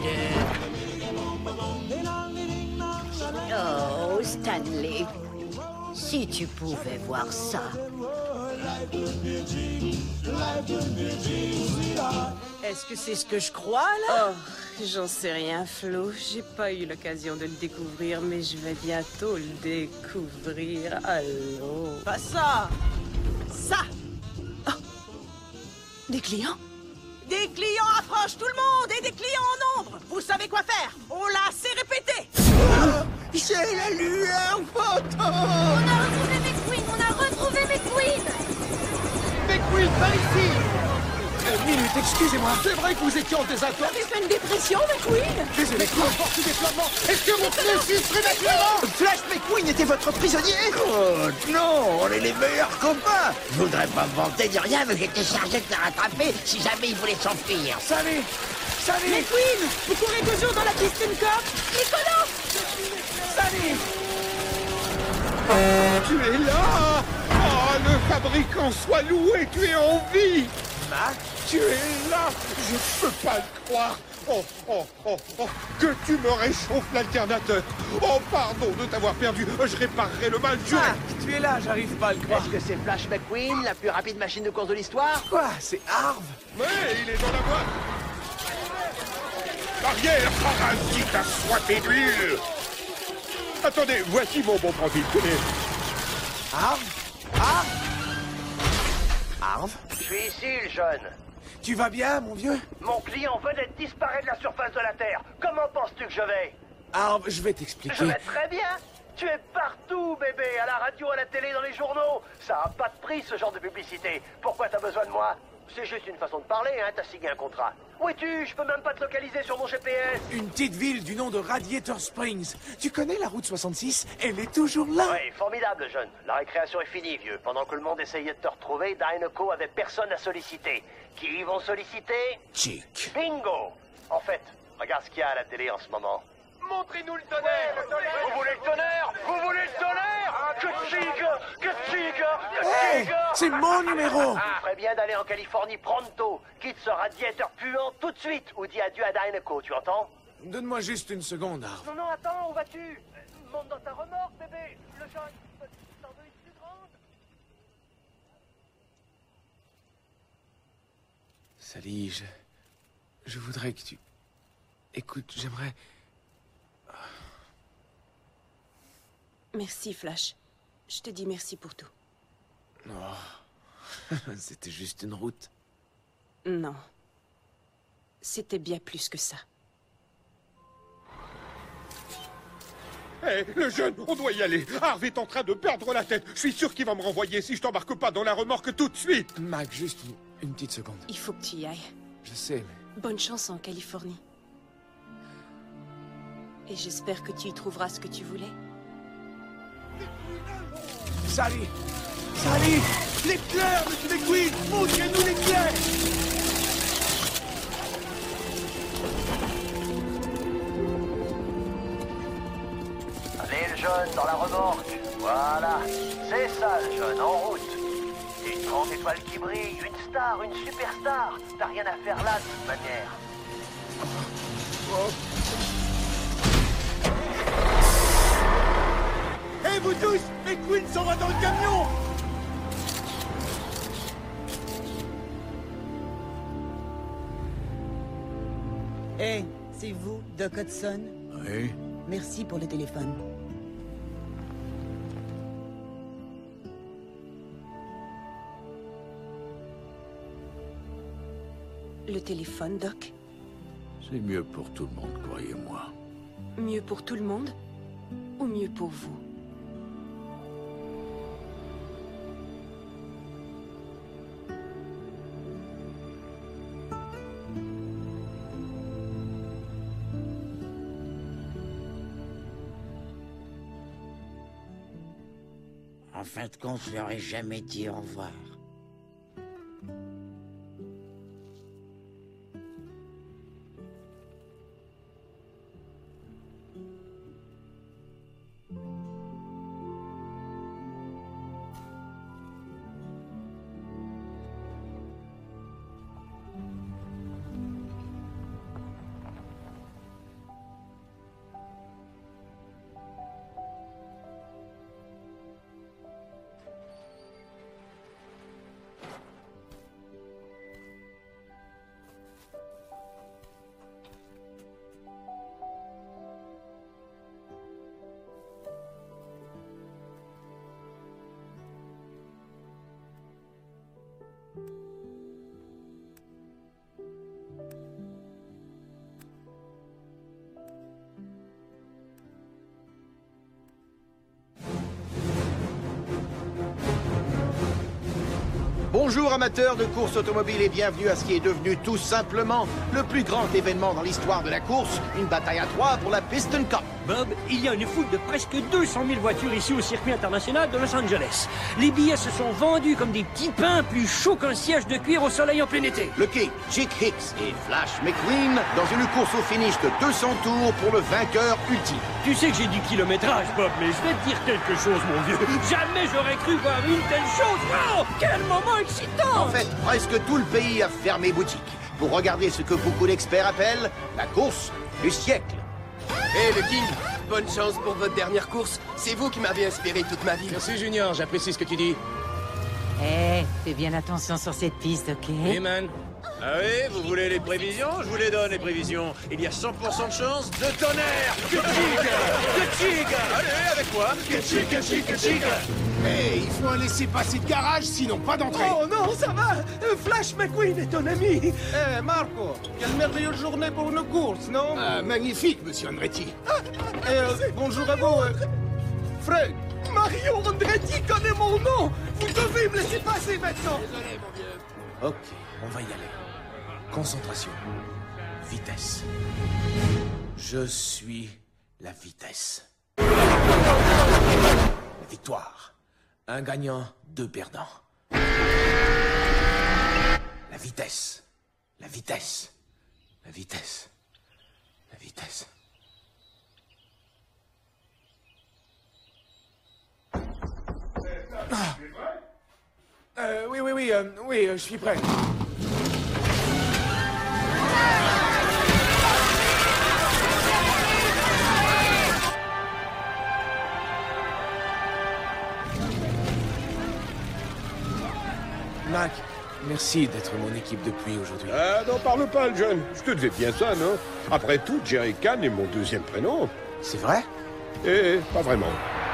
deux. Oh, Stanley, si tu pouvais voir ça. Est-ce que c'est ce que je crois, là? Oh, j'en sais rien, Flo. J'ai pas eu l'occasion de le découvrir, mais je vais bientôt le découvrir. Allô? Pas ça! Ça! Oh. Des clients? Des clients approchent tout le monde et des clients en nombre! Vous savez quoi faire! On l'a assez répété! Oh, c'est la lueur, photo! On a retrouvé McQueen! On a retrouvé McQueen! McQueen, par ici! Une minute, excusez-moi. C'est vrai que vous étiez en désaccord. Vous avez fait une dépression, McQueen? Désolé. Quoi, porte du déploiement? Est-ce que vous tenez aussi prématurément? Flash McQueen était votre prisonnier? Oh non, on est les meilleurs copains. Je voudrais pas me vanter de rien, mais j'étais chargé de le rattraper si jamais il voulait s'enfuir. Salut! Salut! McQueen! Vous courez toujours dans la Piston Cup? Nicolas! Salut! Tu es là! Oh, le fabricant soit loué, tu es en vie! Mac? Tu es là! Je peux pas le croire! Oh, oh, oh, oh! Que tu me réchauffes l'alternateur! Oh, pardon de t'avoir perdu! Je réparerai le mal, je... Mac, tu es là, j'arrive pas à le croire. Est-ce que c'est Flash McQueen, la plus rapide machine de course de l'histoire? Quoi? C'est Harv? Mais il est dans la boîte! Barrière, parasite à soiter d'huile! Attendez, voici mon bon profil, tenez! Harv? Harv? Harv? Je suis ici, le jeune. Tu vas bien, mon vieux? Mon client vedette disparaît de la surface de la Terre. Comment penses-tu que je vais? Harv, je vais t'expliquer. Je vais très bien. Tu es partout, bébé. À la radio, à la télé, dans les journaux. Ça a pas de prix, ce genre de publicité. Pourquoi t'as besoin de moi? C'est juste une façon de parler, hein. T'as signé un contrat. Où es-tu? Je peux même pas te localiser sur mon G P S. Une petite ville du nom de Radiator Springs. Tu connais la route soixante-six? Elle est toujours là. Oui, formidable, jeune. La récréation est finie, vieux. Pendant que le monde essayait de te retrouver, Dinoco avait personne à solliciter. Qui ils vont solliciter? Chick. Bingo! En fait, regarde ce qu'il y a à la télé en ce moment. Montrez-nous le tonnerre! Ouais, le tonnerre. Vous voulez le tonnerre? Vous voulez le tonnerre? Que chic! Que chic! Que Hey, chic! c'est mon numéro! Ah, ferait bien d'aller en Californie pronto. Quitte ce radiateur puant tout de suite ou dis adieu à Dinoco, tu entends? Donne-moi juste une seconde, Harv. Non, non, attends, où vas-tu? Euh, Monte dans ta remorque, bébé. Le jeune, t'en veux une plus grande? Sally, je... Je voudrais que tu... Écoute, j'aimerais... Merci, Flash. Je te dis merci pour tout. Oh, c'était juste une route. Non. C'était bien plus que ça. Hé, le jeune, on doit y aller. Harv est en train de perdre la tête. Je suis sûr qu'il va me renvoyer si je t'embarque pas dans la remorque tout de suite. Mac, juste une, une petite seconde. Il faut que tu y ailles. Je sais, mais... Bonne chance en Californie. Et j'espère que tu y trouveras ce que tu voulais. Sally! Sally! L'éclair, monsieur McQueen! Montrez-nous l'éclair! Allez, le jeune, dans la remorque. Voilà. C'est ça, le jeune, en route. Une grande étoile qui brille, une star, une superstar. T'as rien à faire là, de toute manière. Hé, hey, vous tous! McQueen s'en va dans le camion! Hé, hey, C'est vous, Doc Hudson? Oui. Merci pour le téléphone. Le téléphone, Doc? C'est mieux pour tout le monde, croyez-moi. Mieux pour tout le monde? Ou mieux pour vous? En fin de compte, je leur ai jamais dit au revoir. Bonjour amateurs de course automobile et bienvenue à ce qui est devenu tout simplement le plus grand événement dans l'histoire de la course, une bataille à trois pour la Piston Cup. Bob, il y a une foule de presque deux cent mille voitures ici au circuit international de Los Angeles. Les billets se sont vendus comme des petits pains plus chauds qu'un siège de cuir au soleil en plein été. Le King, Chick Hicks et Flash McQueen dans une course au finish de deux cents tours pour le vainqueur ultime. Tu sais que j'ai du kilométrage, Bob, mais je vais te dire quelque chose, mon vieux. Jamais j'aurais cru voir une telle chose. Wow, quel moment excitant! En fait, presque tout le pays a fermé boutique pour regarder ce que beaucoup d'experts appellent la course du siècle. Hé, le King, bonne chance pour votre dernière course. C'est vous qui m'avez inspiré toute ma vie. Merci, Junior, j'apprécie ce que tu dis. Hé, hey, fais bien attention sur cette piste, ok? Oui, man. Ah oui, vous voulez les prévisions? Je vous les donne, les prévisions. Il y a cent pour cent de chance de tonnerre! Que chic! Que chic! Allez, avec moi! Que chic, que chic, que chic! Hé, il faut un laisser-passer de garage, sinon pas d'entrée. Oh non, ça va! Flash McQueen est ton ami! Hé, hey, Marco, quelle merveilleuse journée pour une course, non? Ah, magnifique, monsieur Andretti. Ah, et, euh, bonjour à vous, euh, Fred. Mario Andretti connaît mon nom! Vous devez me laisser passer maintenant! Désolé, mon vieux. Ok, on va y aller. Concentration. Vitesse. Je suis la vitesse. La victoire. Un gagnant, deux perdants. La vitesse. La vitesse. La vitesse. La vitesse. Ah. Euh, oui, oui, oui, euh, oui, euh, je suis prêt. Mac, merci d'être mon équipe depuis aujourd'hui. Ah, n'en parle pas, le jeune. Je te devais bien ça, non? Après tout, Jerry Can est mon deuxième prénom. C'est vrai? Eh, pas vraiment.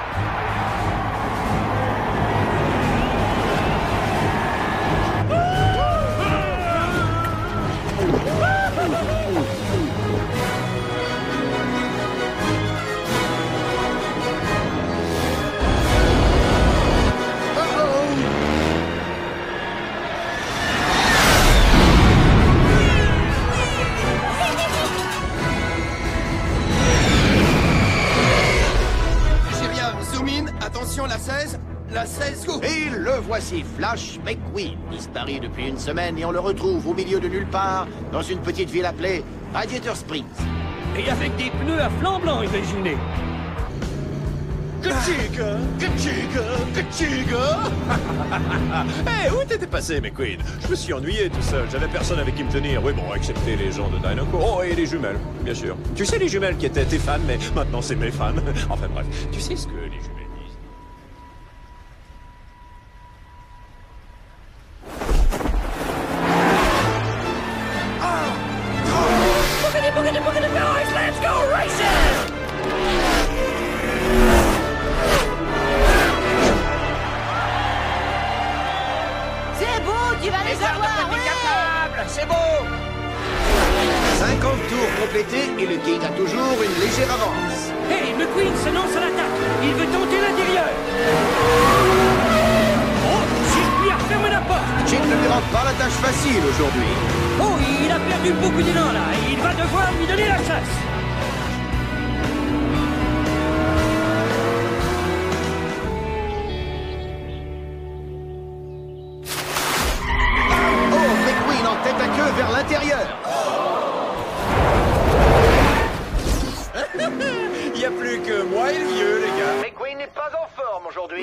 La seize, la seize, go! Et le voici, Flash McQueen, disparu depuis une semaine et on le retrouve au milieu de nulle part, dans une petite ville appelée Radiator Springs. Et avec des pneus à flanc blanc, imaginez. Que chica! Que chica! Que chica! Hé, où t'étais passé, McQueen? Je me suis ennuyé tout seul, j'avais personne avec qui me tenir. Oui, bon, excepté les gens de Dinoco. Oh, et les jumelles, bien sûr. Tu sais, les jumelles qui étaient tes fans, mais maintenant c'est mes fans. Enfin bref, tu sais ce que les jumelles... Boogity, boogity, boogity, complété et le kit a toujours une légère avance. Hey, McQueen se lance à l'attaque. Il veut tenter l'intérieur. Oh, circuit a fermé la porte. Jake ne lui rend pas la tâche facile aujourd'hui. Oh, il a perdu beaucoup d'élan là. Il va devoir lui donner la chasse. Oh, McQueen en tête à queue vers l'intérieur. Il n'y a plus que moi et le vieux, les gars. McQueen n'est pas en forme aujourd'hui.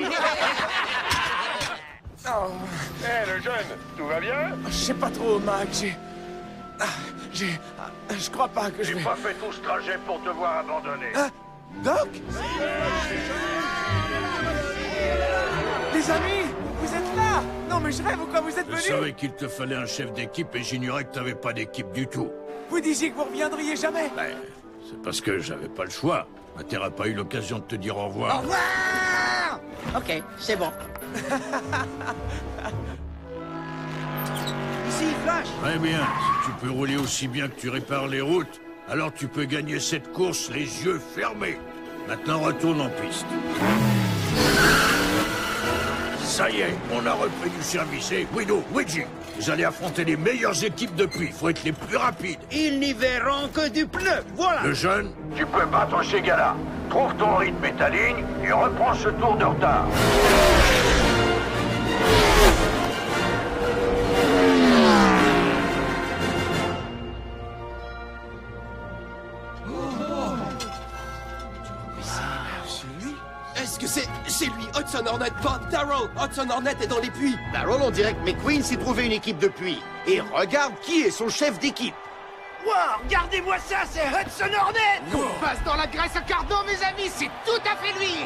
Oh. Hé, le jeune, tout va bien? Je sais pas trop, Mac. J'ai... Ah, j'ai... ah, je crois pas que je J'ai vais... pas fait tout ce trajet pour te voir abandonné. Ah, Doc? Les amis, vous êtes là? Non, mais je rêve ou quoi? Vous êtes Je venus? savais qu'il te fallait un chef d'équipe et j'ignorais que t'avais pas d'équipe du tout. Vous disiez que vous reviendriez jamais? Ben, c'est parce que j'avais pas le choix. Ma terre a pas eu l'occasion de te dire au revoir. Au revoir! Ok, c'est bon. Ici, Flash. Très bien. Si tu peux rouler aussi bien que tu répares les routes, alors tu peux gagner cette course les yeux fermés. Maintenant, retourne en piste. Ça y est, on a repris du service. Et Guido, Luigi, vous allez affronter les meilleures équipes depuis. Faut être les plus rapides. Ils n'y verront que du pneu, voilà. Le jeune, Tu peux battre chez Gala. Trouve ton rythme et ta ligne et reprends ce tour de retard. Est-ce que c'est... c'est lui, Hudson Hornet, pas Darrell. Hudson Hornet est dans les puits. Darrell, on dirait que McQueen s'est trouvé une équipe de puits. Et regarde qui est son chef d'équipe. Wow, regardez-moi ça, c'est Hudson Hornet! On passe dans la graisse à cardan, mes amis, c'est tout à fait lui!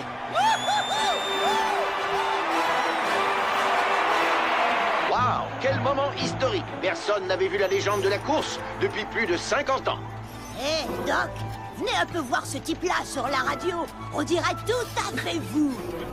Waouh, quel moment historique. Personne n'avait vu la légende de la course depuis plus de cinquante ans. Hé, Doc, venez un peu voir ce type-là sur la radio. On dirait tout à fait vous.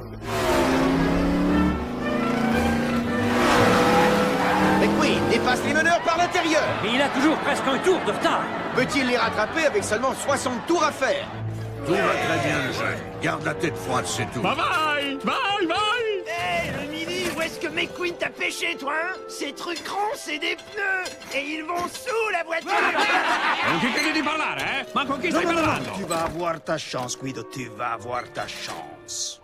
McQueen dépasse les meneurs par l'intérieur. Mais il a toujours presque un tour de retard. Peut-il les rattraper avec seulement soixante tours à faire? tout va très bien, le jeune. Garde la tête froide, c'est tout. Bye bye! Bye bye! Hé, le mini, où est-ce que McQueen t'a pêché, toi, hein? Ces trucs ronds, c'est des pneus! Et ils vont sous la voiture! Non ti credi di parlare, eh? Ma con chi Non, stai non, non, parlando? tu vas avoir ta chance, Guido, tu vas avoir ta chance.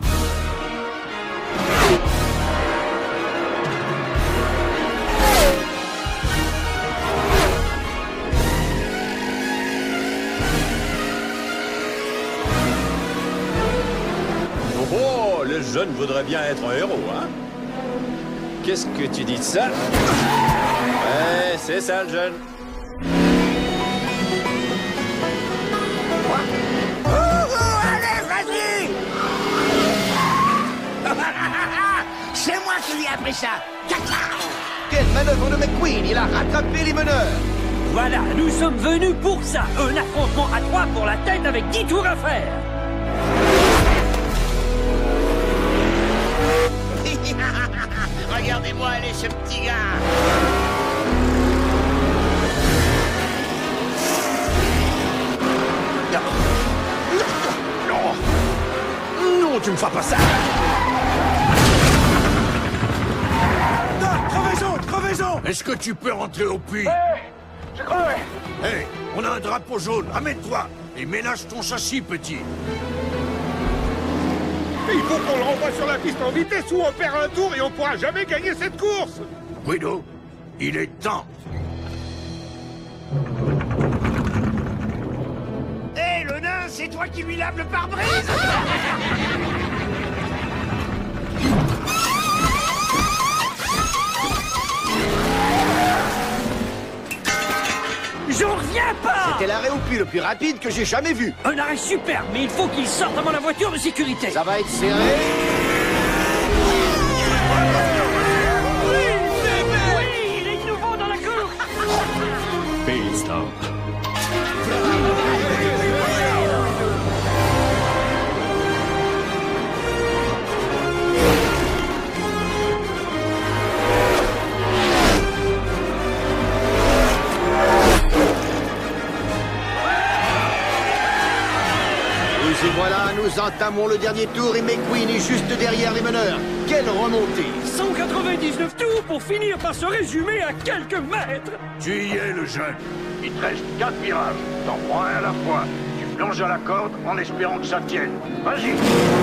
Oh, le jeune voudrait bien être un héros, hein? Qu'est-ce que tu dis de ça? Ouais, c'est ça, le jeune. Oh, oh, allez, vas-y! C'est moi qui lui ai appris ça! Quelle manœuvre de McQueen! Il a rattrapé les meneurs! Voilà, nous sommes venus pour ça. Un affrontement à trois pour la tête avec dix tours à faire. Regardez-moi aller, ce petit gars! Non! Non, tu me feras pas ça! Non, crevaison, crevaison! Est-ce que tu peux rentrer au puits? Je crevais! Hé, on a un drapeau jaune, amène-toi et ménage ton châssis, petit. Il faut qu'on le renvoie sur la piste en vitesse ou on perd un tour et on pourra jamais gagner cette course. Guido, il est temps. Hé, le nain, c'est toi qui lui lave le pare-brise! J'en reviens pas! C'était l'arrêt au puits le plus rapide que j'ai jamais vu. Un arrêt superbe, mais il faut qu'il sorte avant la voiture de sécurité. Ça va être serré. Oui, il est de nouveau dans la course. Pit stop. Et voilà, nous entamons le dernier tour et McQueen est juste derrière les meneurs. Quelle remontée! cent quatre-vingt-dix-neuf tours pour finir par se résumer à quelques mètres. Tu y es, le jeune. Il te reste quatre virages. T'en prends un à la fois. Tu plonges à la corde en espérant que ça tienne. Vas-y.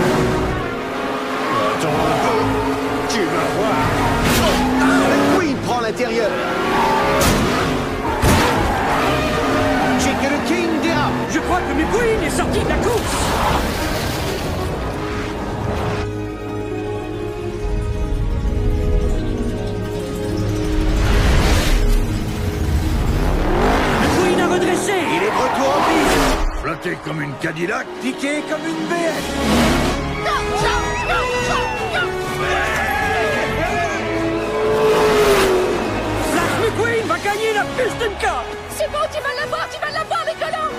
Attends un peu. Tu vas voir. Ah, McQueen prend l'intérieur. J'ai que le King dérape. Je crois que McQueen est sorti de la course. McQueen a redressé. Il est de retour en piste. Flotté comme une Cadillac. Piqué comme une B M. Flash McQueen va gagner la Piston Cup. C'est bon, tu vas l'avoir, tu vas l'avoir, Nicolas.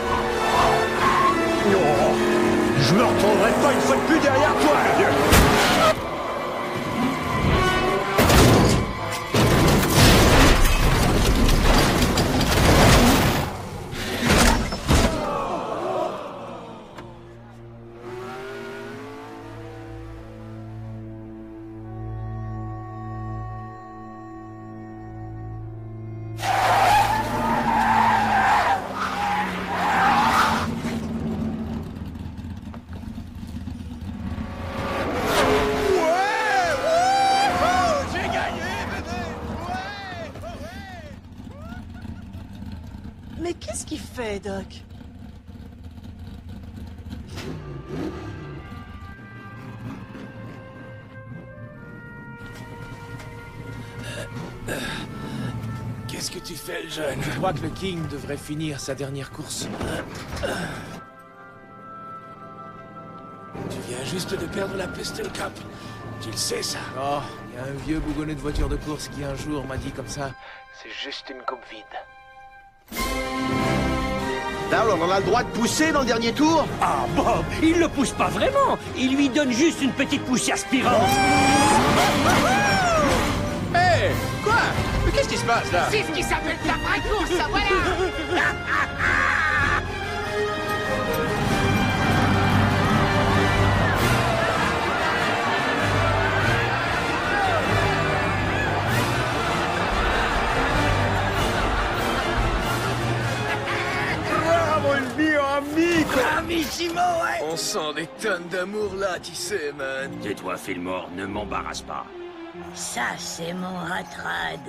Non, je me retrouverai pas une fois de plus derrière toi, le vieux. Mais qu'est-ce qu'il fait, Doc? Qu'est-ce que tu fais, le jeune? Je crois que le King devrait finir sa dernière course. Tu viens juste de perdre la Piston Cup. Tu le sais, ça? Oh, il y a un vieux bougonnet de voiture de course qui un jour m'a dit comme ça. C'est juste une coupe vide. Alors, on a le droit de pousser dans le dernier tour? Ah, Bob, il le pousse pas vraiment. Il lui donne juste une petite poussée aspirante. Hé, hey, quoi? Mais qu'est-ce qui se passe, là? C'est ce qui s'appelle la vraie course, ça, voilà. Bravo, il mio amico! Bravissimo, ouais. On sent des tonnes d'amour là, tu sais, man. Tais-toi, Fillmore, ne m'embarrasse pas. Ça, c'est mon ratrade.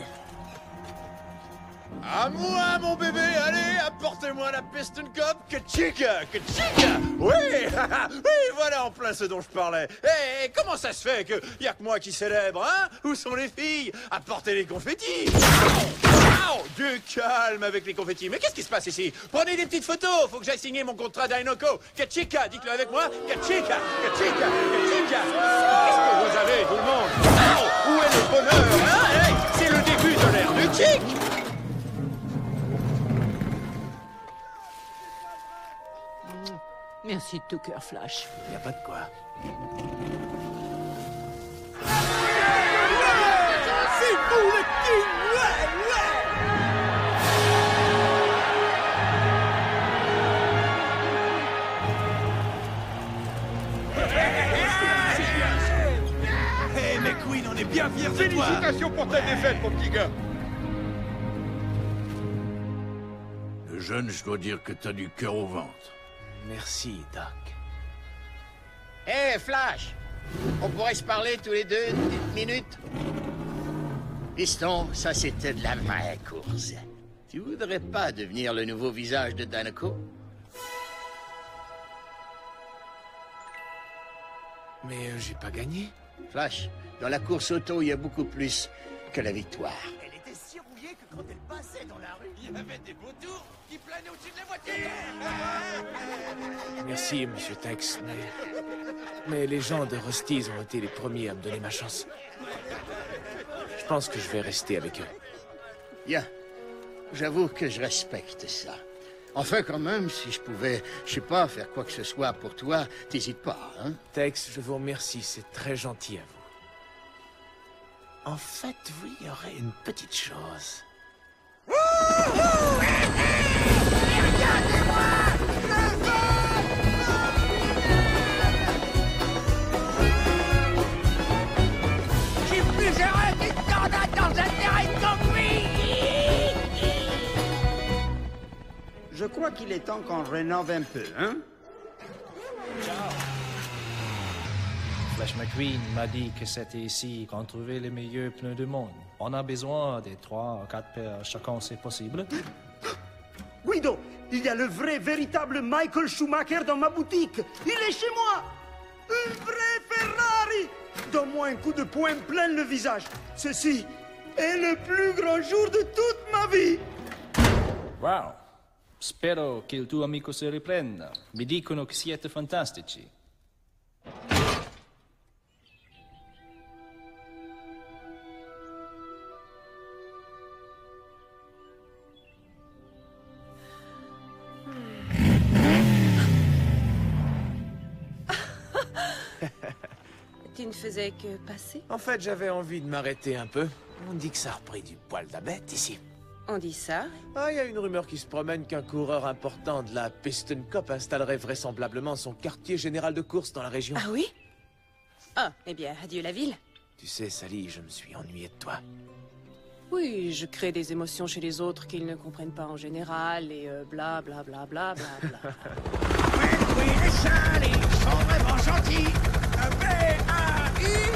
À moi, mon bébé, allez, apportez-moi la Piston Cup, que chica, que chica. Oui, oui, voilà en plein ce dont je parlais. Hé, hey, comment ça se fait que y a que moi qui célèbre, hein? Où sont les filles? Apportez les confettis. Oh, du calme avec les confettis. Mais qu'est-ce qui se passe ici? Prenez des petites photos, faut que j'aille signer mon contrat d'Inoco. Que chica, dites-le avec moi. Que chica, que chica, que chica. Qu'est-ce que vous avez, tout le monde? Oh, où est le bonheur, hein? Hey, c'est le début de l'ère du chic. Merci de tout cœur, Flash. Y a pas de quoi. C'est vous le King! Ouais, ouais! Hey, McQueen, on est bien fiers de toi! Félicitations pour ta défaite, mon petit gars. Le jeune, je dois dire que t'as du cœur au ventre. Merci, Doc. Hé, hey, Flash! On pourrait se parler tous les deux une petite minute? Piston, ça c'était de la vraie course. Tu voudrais pas devenir le nouveau visage de Dinoco? Mais euh, j'ai pas gagné. Flash, dans la course auto, il y a beaucoup plus que la victoire. Elle était si rouillée que quand elle passait dans la rue, il y avait des vautours qui planaient au-dessus de la voiture. Merci, Monsieur Tex, mais... Mais les gens de Rust-eze ont été les premiers à me donner ma chance. Je pense que je vais rester avec eux. Bien. J'avoue que je respecte ça. Enfin, quand même, si je pouvais, je sais pas, faire quoi que ce soit pour toi, t'hésites pas, hein? Tex, je vous remercie, c'est très gentil à vous. En fait, oui, il y aurait une petite chose. Regardez-moi! est temps qu'on rénove un peu, hein? Flash McQueen m'a dit que c'était ici qu'on trouvait les meilleurs pneus du monde. On a besoin des trois ou quatre paires chacun, c'est possible? Guido, il y a le vrai, véritable Michael Schumacher dans ma boutique. Il est chez moi. Une vraie Ferrari. Donne-moi un coup de poing plein le visage. Ceci est le plus grand jour de toute ma vie. Wow. Spero che il tuo amico si riprenda. Mi dicono che siete fantastici. Tu ne faisais que passer? En fait, j'avais envie de m'arrêter un peu. On dit que ça a repris du poil de la bête ici. On dit ça? Ah, il y a une rumeur qui se promène qu'un coureur important de la Piston Cup installerait vraisemblablement son quartier général de course dans la région. Ah oui? Ah, eh bien, adieu la ville. Tu sais, Sally, je me suis ennuyé de toi. Oui, je crée des émotions chez les autres qu'ils ne comprennent pas en général et euh, bla bla bla bla bla bla. Oui, les Sally sont vraiment gentils. B A I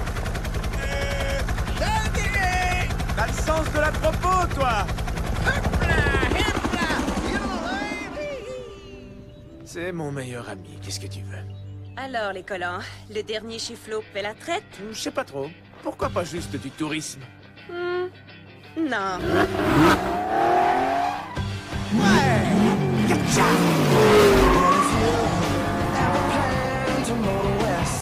T'as le sens de la propos, toi! C'est mon meilleur ami, qu'est-ce que tu veux? Alors, les collants, le dernier chiflot paie la traite? Je sais pas trop. Pourquoi pas juste du tourisme? Hmm, non. Ouais,